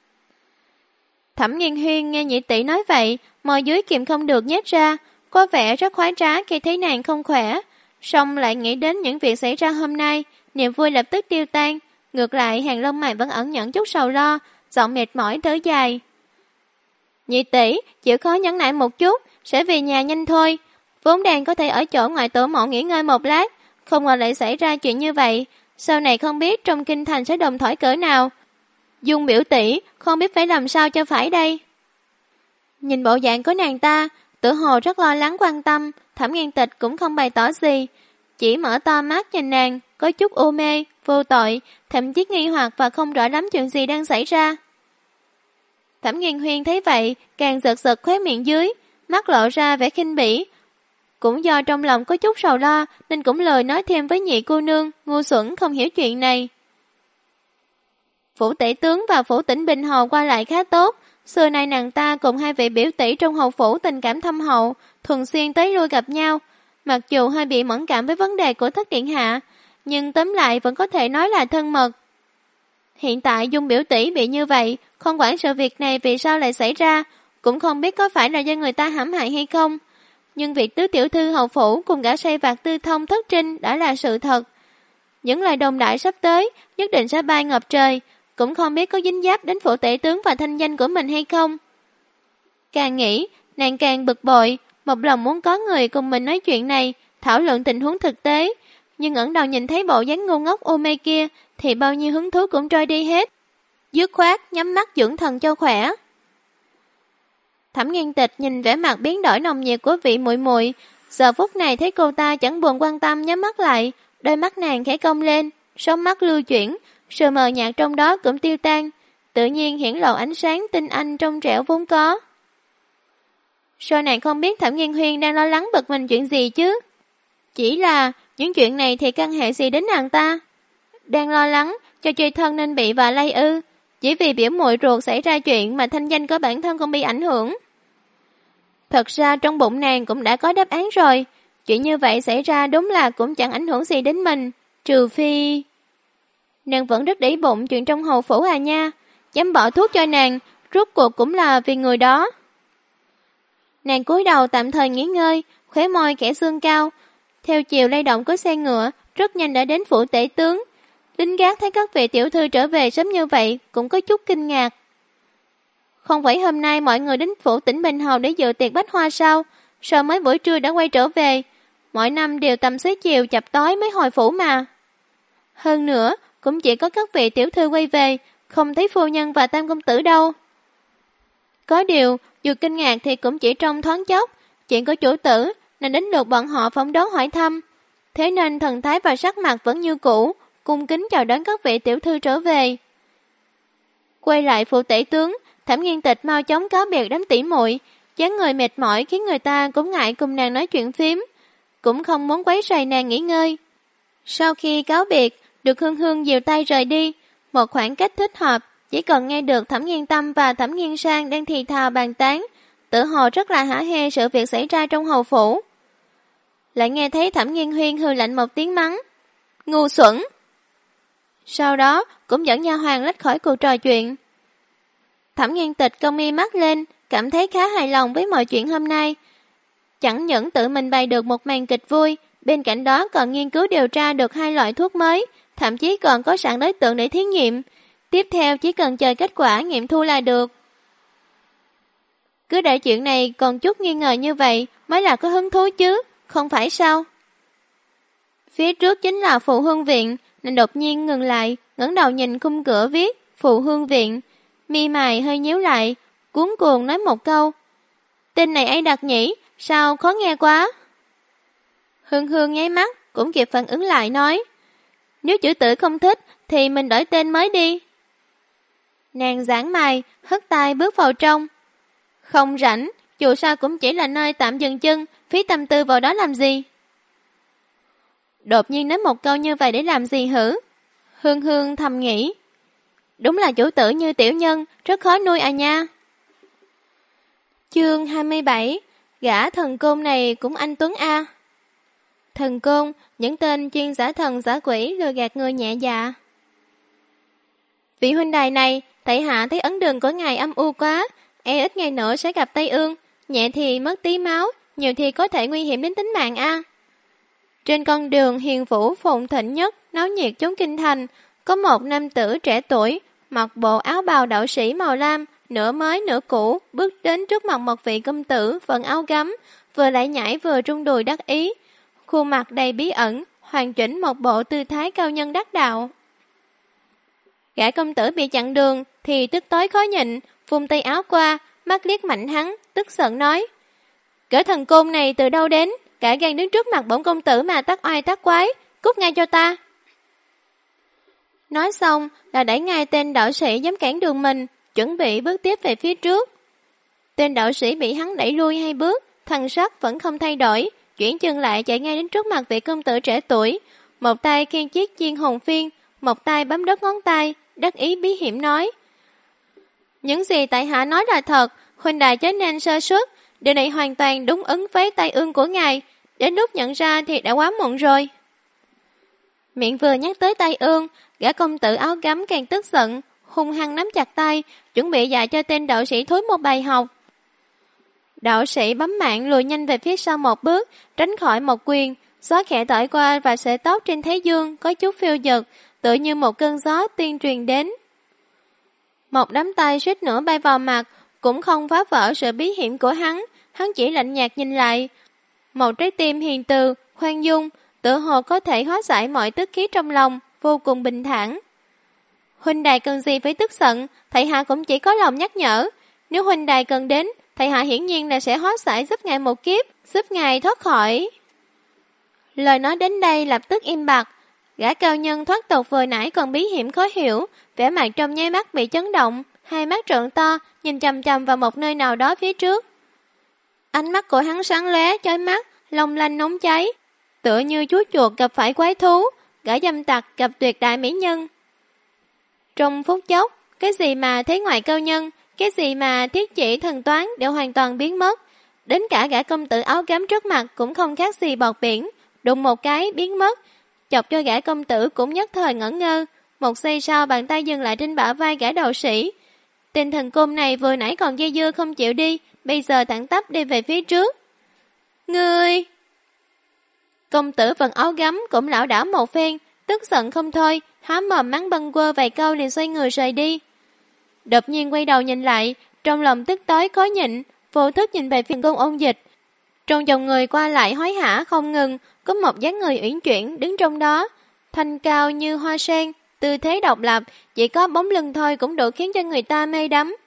Thẩm Nghiên Huyên nghe nhị tỷ nói vậy, môi dưới kìm không được nhếch ra, có vẻ rất khoái trá khi thấy nàng không khỏe. Xong lại nghĩ đến những việc xảy ra hôm nay, niềm vui lập tức tiêu tan. Ngược lại hàng lông mày vẫn ẩn nhẫn chút sầu lo, giọng mệt mỏi thở dài. Nhị tỷ, chịu khó nhẫn nại một chút, sẽ về nhà nhanh thôi. Vốn đang có thể ở chỗ ngoại tổ mộ nghỉ ngơi một lát, không ngờ lại xảy ra chuyện như vậy. Sau này không biết trong kinh thành sẽ đồn thổi cỡ nào. Dung biểu tỷ, không biết phải làm sao cho phải đây. Nhìn bộ dạng của nàng ta, tự hồ rất lo lắng quan tâm, Thẩm Nghiên Tịch cũng không bày tỏ gì. Chỉ mở to mắt nhìn nàng, có chút u mê, vô tội, thậm chí nghi hoặc và không rõ lắm chuyện gì đang xảy ra. Thẩm Nghiên Huyên thấy vậy, càng giật giật khóe miệng dưới, mắt lộ ra vẻ khinh bỉ. Cũng do trong lòng có chút sầu lo, nên cũng lời nói thêm với nhị cô nương, ngu xuẩn không hiểu chuyện này. Phủ tể tướng và phủ tỉnh Bình Hầu qua lại khá tốt. Xưa nay nàng ta cùng 2 vị biểu tỷ trong hầu phủ tình cảm thâm hậu, thường xuyên tới lui gặp nhau. Mặc dù hơi bị mẫn cảm với vấn đề của thất điện hạ, nhưng tóm lại vẫn có thể nói là thân mật. Hiện tại Dung biểu tỷ bị như vậy, không quản sự việc này vì sao lại xảy ra, cũng không biết có phải là do người ta hãm hại hay không. Nhưng việc tứ tiểu thư hầu phủ cùng gã say vặt Tư Thông thất trinh đã là sự thật. Những lời đồn đại sắp tới nhất định sẽ bay ngập trời, cũng không biết có dính dáp đến phủ tể tướng và thanh danh của mình hay không. Càng nghĩ, nàng càng bực bội, một lòng muốn có người cùng mình nói chuyện này, thảo luận tình huống thực tế, nhưng ngẩng đầu nhìn thấy bộ dáng ngu ngốc ô mê kia thì bao nhiêu hứng thú cũng trôi đi hết. Dứt khoát nhắm mắt dưỡng thần cho khỏe. Thẩm Nghiên Tịch nhìn vẻ mặt biến đổi nồng nhiệt của vị muội muội, giờ phút này thấy cô ta chẳng buồn quan tâm, nhắm mắt lại, đôi mắt nàng khẽ cong lên, sóng mắt lưu chuyển, sự mờ nhạt trong đó cũng tiêu tan, tự nhiên hiển lộ ánh sáng tinh anh trong trẻo vốn có. Sao nàng không biết Thẩm Nghiên Huyên đang lo lắng bực mình chuyện gì chứ? Chỉ là những chuyện này thì căn hệ gì đến nàng ta? Đang lo lắng cho Truy Thân nên bị và lây ư? Chỉ vì biểu muội ruột xảy ra chuyện mà thanh danh của bản thân không bị ảnh hưởng. Thật ra trong bụng nàng cũng đã có đáp án rồi, chuyện như vậy xảy ra đúng là cũng chẳng ảnh hưởng gì đến mình, trừ phi... Nàng vẫn rất để bụng chuyện trong hầu phủ à nha, dám bỏ thuốc cho nàng, rốt cuộc cũng là vì người đó. Nàng cúi đầu tạm thời nghỉ ngơi, khóe môi khẽ xương cao, theo chiều lay động của xe ngựa, rất nhanh đã đến phủ tể tướng. Lính gác thấy các vị tiểu thư trở về sớm như vậy, cũng có chút kinh ngạc. Không phải hôm nay mọi người đến phủ tỉnh Bình Hầu để dự tiệc bách hoa sao? Sao mới buổi trưa đã quay trở về? Mỗi năm đều tầm xế chiều chập tối mới hồi phủ mà. Hơn nữa, cũng chỉ có các vị tiểu thư quay về, không thấy phu nhân và tam công tử đâu. Có điều, dù kinh ngạc thì cũng chỉ trong thoáng chốc, chuyện của chủ tử nên đến lượt bọn họ phỏng đoán hỏi thăm. Thế nên thần thái và sắc mặt vẫn như cũ, cung kính chào đón các vị tiểu thư trở về. Quay lại phủ tể tướng, Thẩm Nghiên Tịch mau chóng cáo biệt đám tỷ muội, dáng người mệt mỏi khiến người ta cũng ngại cùng nàng nói chuyện phím, cũng không muốn quấy rầy nàng nghỉ ngơi. Sau khi cáo biệt, được Hương Hương dìu tay rời đi, một khoảng cách thích hợp, chỉ cần nghe được Thẩm Nghiên Tâm và Thẩm Nghiên Sang đang thì thào bàn tán, tự hồ rất là hả hê sự việc xảy ra trong hầu phủ. Lại nghe thấy Thẩm Nghiên Huyên hừ lạnh một tiếng mắng, ngu xuẩn. Sau đó cũng dẫn nha hoàn lách khỏi cuộc trò chuyện. Thẩm Nghiên Tịch cong mi mắt lên, cảm thấy khá hài lòng với mọi chuyện hôm nay. Chẳng những tự mình bày được một màn kịch vui, bên cạnh đó còn nghiên cứu điều tra được 2 loại thuốc mới, thậm chí còn có sẵn đối tượng để thí nghiệm. Tiếp theo chỉ cần chờ kết quả nghiệm thu là được. Cứ để chuyện này còn chút nghi ngờ như vậy mới là có hứng thú chứ, không phải sao? Phía trước chính là phụ hương viện, nên đột nhiên ngừng lại, ngẩng đầu nhìn khung cửa viết Phù Hương Viện, mi mày hơi nhíu lại, cuống cuồng nói một câu: "Tên này ai đặt nhỉ, sao khó nghe quá." Hương Hương nháy mắt cũng kịp phản ứng lại nói: "Nếu chữ tử không thích thì mình đổi tên mới đi." Nàng giãn mày, hất tay bước vào trong. "Không rảnh, dù sao cũng chỉ là nơi tạm dừng chân, phí tâm tư vào đó làm gì?" Đột nhiên nói một câu như vậy để làm gì hử? Hương Hương thầm nghĩ. Đúng là chủ tử như tiểu nhân, rất khó nuôi à nha. Chương 27. Gã thần côn này cũng anh Tuấn a. Thần côn, những tên chuyên giả thần giả quỷ lừa gạt người nhẹ dạ. Vị huynh đài này, tại hạ thấy ấn đường của ngài âm u quá, ít ngày nữa sẽ gặp Tây Ương, nhẹ thì mất tí máu, nhiều thì có thể nguy hiểm đến tính mạng a. Trên con đường hiền vũ phồn thịnh nhất, náo nhiệt chốn kinh thành, có một nam tử trẻ tuổi, mặc bộ áo bào đạo sĩ màu lam, nửa mới nửa cũ, bước đến trước mặt một vị công tử vận áo gấm, vừa lại nhảy vừa rung đùi đắc ý, khuôn mặt đầy bí ẩn, hoàn chỉnh một bộ tư thái cao nhân đắc đạo. Gã công tử bị chặn đường thì tức tối khó nhịn, vung tay áo qua, mắt liếc mạnh hắn, tức giận nói: "Cỡ thần côn này từ đâu đến, cả gan đứng trước mặt bổn công tử mà tác oai tác quái, cút ngay cho ta." Nói xong là đẩy ngay tên đạo sĩ dám cản đường mình, chuẩn bị bước tiếp về phía trước. Tên đạo sĩ bị hắn đẩy lui 2 bước, thần sắc vẫn không thay đổi, chuyển chân lại chạy ngay đến trước mặt vị công tử trẻ tuổi, một tay khiêng chiếc chiên hồn phiên, một tay bấm đốt ngón tay, đắc ý bí hiểm nói: "Những gì tại hạ nói là thật, huynh đài chớ nên sơ suất, điều này hoàn toàn đúng ứng với tai ương của ngài, đến lúc nhận ra thì đã quá muộn rồi." Miệng vừa nhắc tới tai ương, gã công tử áo gấm càng tức giận, hung hăng nắm chặt tay, chuẩn bị dạy cho tên đạo sĩ thối một bài học. Đạo sĩ bấm mạng lùi nhanh về phía sau một bước, tránh khỏi một quyền, gió khẽ thổi qua và sợi tóc trên thái dương có chút phiêu dật, tựa như một cơn gió tuyên truyền đến. Một đám tay suýt nữa bay vào mặt, cũng không phá vỡ sự bí hiểm của hắn chỉ lạnh nhạt nhìn lại. Một trái tim hiền từ, khoan dung, tựa hồ có thể hóa giải mọi tức khí trong lòng, vô cùng bình thản. "Huynh đài cần gì phải tức giận, thầy hạ cũng chỉ có lòng nhắc nhở. Nếu huynh đài cần đến, thầy hạ hiển nhiên là sẽ hóa giải giúp ngài một kiếp, giúp ngài thoát khỏi." Lời nói đến đây lập tức im bặt. Gã cao nhân thoát tục vừa nãy còn bí hiểm khó hiểu, vẻ mặt trong nháy mắt bị chấn động, hai mắt trợn to, nhìn chằm chằm vào một nơi nào đó phía trước. Ánh mắt của hắn sáng lóe chói mắt, long lanh nóng cháy, tựa như chú chuột gặp phải quái thú, gã dâm tặc gặp tuyệt đại mỹ nhân. Trong phút chốc, cái gì mà thế ngoại cao nhân, cái gì mà thiết chỉ thần toán đều hoàn toàn biến mất. Đến cả gã công tử áo gấm trước mặt cũng không khác gì bọt biển, đụng một cái biến mất, chọc cho gã công tử cũng nhất thời ngẩn ngơ. Một giây sau bàn tay dừng lại trên bả vai gã đạo sĩ. Tên thần côn này vừa nãy còn dây dưa không chịu đi, bây giờ thẳng tắp đi về phía trước. "Ngươi!" Công tử vận áo gấm cũng lảo đảo một phen, tức giận không thôi, há mồm mắng bâng quơ vài câu liền xoay người rời đi. Đột nhiên quay đầu nhìn lại, trong lòng tức tối khó nhịn, vô thức nhìn về phía Cung Ôn Dịch. Trong dòng người qua lại hối hả không ngừng, có một dáng người uyển chuyển đứng trong đó, thanh cao như hoa sen, tư thế độc lập, chỉ có bóng lưng thôi cũng đủ khiến cho người ta mê đắm.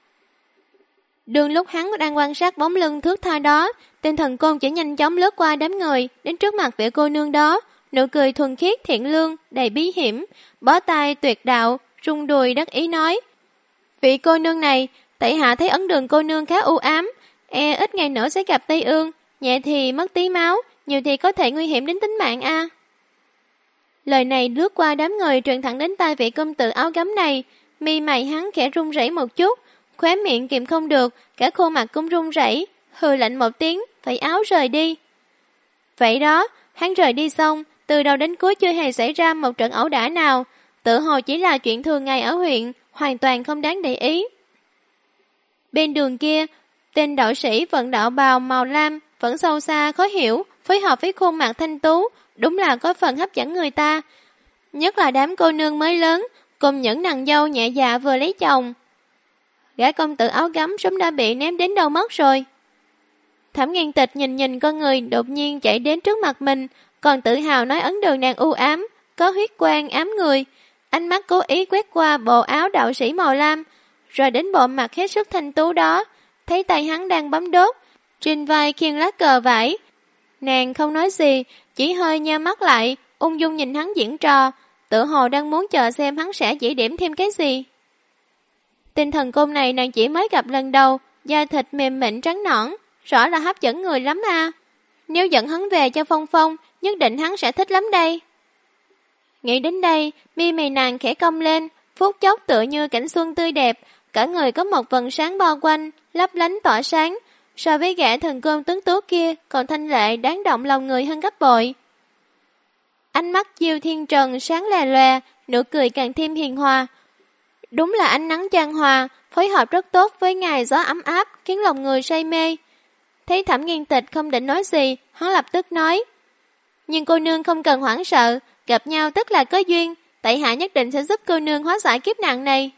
Đường lúc hắn đang quan sát bóng lưng thước tha đó, tên thần côn chỉ nhanh chóng lướt qua đám người, đến trước mặt vị cô nương đó, nụ cười thuần khiết thiện lương, đầy bí hiểm, bó tay tuyệt đạo, rung đùi đắc ý nói: "Vị cô nương này, tại hạ thấy ấn đường cô nương khá u ám, ít ngày nữa sẽ gặp Tây Ương, nhẹ thì mất tí máu, nhiều thì có thể nguy hiểm đến tính mạng a." Lời này lướt qua đám người truyền thẳng đến tai vị công tử áo gấm này, mi mày hắn khẽ run rẩy một chút, khóe miệng kìm không được, cả khuôn mặt cũng run rẩy, hừ lạnh một tiếng, phẩy áo rời đi. Vậy đó, hắn rời đi xong, từ đầu đến cuối chưa hề xảy ra một trận ẩu đả nào, tự hồ chỉ là chuyện thường ngày ở huyện, hoàn toàn không đáng để ý. Bên đường kia, tên đạo sĩ vận đạo bào màu lam vẫn sâu xa khó hiểu, phối hợp với khuôn mặt thanh tú, đúng là có phần hấp dẫn người ta. Nhất là đám cô nương mới lớn, cùng những nàng dâu nhẹ dạ vừa lấy chồng. Gã công tử áo gấm sớm đã bị ném đến đâu mất rồi. Thẩm Nghiên Tịch nhìn con người đột nhiên chạy đến trước mặt mình, còn tự hào nói ấn đường nàng u ám, có huyết quang ám người. ánh mắt cố ý quét qua bộ áo đạo sĩ màu lam, rồi đến bộ mặt hết sức thanh tú đó, thấy tay hắn đang bấm đốt, trên vai khiêng lá cờ vải. Nàng không nói gì, chỉ hơi nheo mắt lại, ung dung nhìn hắn diễn trò, tự hồ đang muốn chờ xem hắn sẽ chỉ điểm thêm cái gì. Tinh thần côn này nàng chỉ mới gặp lần đầu, da thịt mềm mịn trắng nõn, rõ là hấp dẫn người lắm à. Nếu dẫn hắn về cho Phong Phong, nhất định hắn sẽ thích lắm đây. Nghĩ đến đây, mi mày nàng khẽ cong lên, phút chốc tựa như cảnh xuân tươi đẹp, cả người có một vầng sáng bao quanh, lấp lánh tỏa sáng, so với gã thần côn tuấn tú kia còn thanh lệ đáng động lòng người hơn gấp bội. Ánh mắt Diêu Thiên Trần sáng lè lòe, nụ cười càng thêm hiền hòa. Đúng là ánh nắng chan hòa, phối hợp rất tốt với ngày gió ấm áp, khiến lòng người say mê. Thấy Thẩm Nghiên Tịch không định nói gì, hắn lập tức nói: nhưng cô nương không cần hoảng sợ, gặp nhau tức là có duyên, tại hạ nhất định sẽ giúp cô nương hóa giải kiếp nạn này.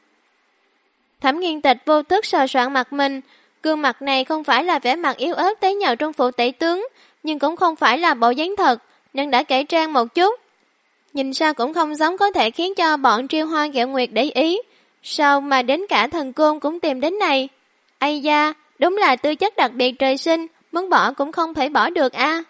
Thẩm Nghiên Tịch vô thức sờ soạn mặt mình, gương mặt này không phải là vẻ mặt yếu ớt tế nhờ trong phủ tể tướng, nhưng cũng không phải là bộ dáng thật, nên đã cải trang một chút. Nhìn sao cũng không giống có thể khiến cho bọn Triêu Hoa Ghẹo Nguyệt để ý, sao mà đến cả thần côn cũng tìm đến này. Ây da, đúng là tư chất đặc biệt trời sinh, muốn bỏ cũng không thể bỏ được a.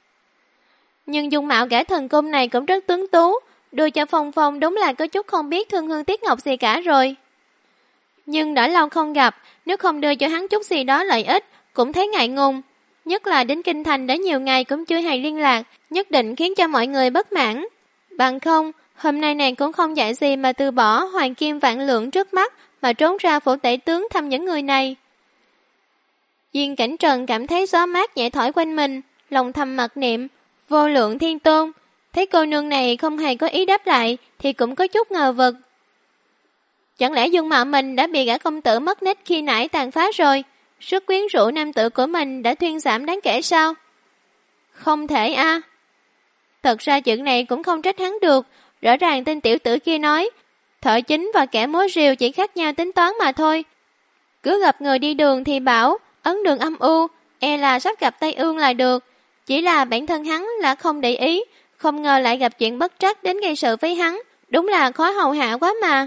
Nhưng dung mạo gã thần côn này cũng rất tuấn tú, đưa cho Phong Phong đúng là có chút không biết thương hương tiếc ngọc gì cả rồi. Nhưng đã lâu không gặp, nếu không đưa cho hắn chút gì đó lợi ích, cũng thấy ngại ngùng. Nhất là đến Kinh Thành đã nhiều ngày cũng chưa hề liên lạc, nhất định khiến cho mọi người bất mãn. Bằng không, hôm nay nàng cũng không dạy gì mà từ bỏ hoàng kim vạn lượng trước mắt mà trốn ra phủ tể tướng thăm những người này. Diên Cảnh Trần cảm thấy gió mát nhẹ thổi quanh mình, lòng thầm mặc niệm, vô lượng thiên tôn. Thấy cô nương này không hề có ý đáp lại thì cũng có chút ngờ vực. Chẳng lẽ dung mạo mình đã bị gã công tử mất nết khi nãy tàn phá rồi? Sức quyến rũ nam tử của mình đã thuyên giảm đáng kể sao? Không thể a. Thật ra chuyện này cũng không trách hắn được, rõ ràng tên tiểu tử kia nói, thợ chính và kẻ múa rìu chỉ khác nhau tính toán mà thôi. Cứ gặp người đi đường thì bảo, ấn đường âm u, e là sắp gặp tai ương là được. Chỉ là bản thân hắn là không để ý, không ngờ lại gặp chuyện bất trắc đến gây sự với hắn, đúng là khó hầu hạ quá mà.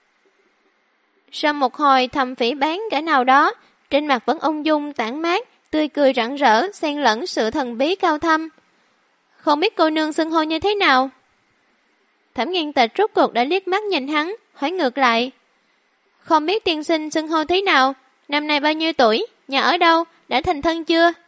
Sau một hồi thầm phỉ báng kẻ nào đó, trên mặt vẫn ung dung tản mát, tươi cười rạng rỡ, xen lẫn sự thần bí cao thâm. Không biết cô nương xưng hô như thế nào? Thẩm Nghiên Tịch rốt cuộc đã liếc mắt nhìn hắn, hỏi ngược lại. Không biết tiên sinh xưng hô thế nào? Năm nay bao nhiêu tuổi? Nhà ở đâu? Đã thành thân chưa?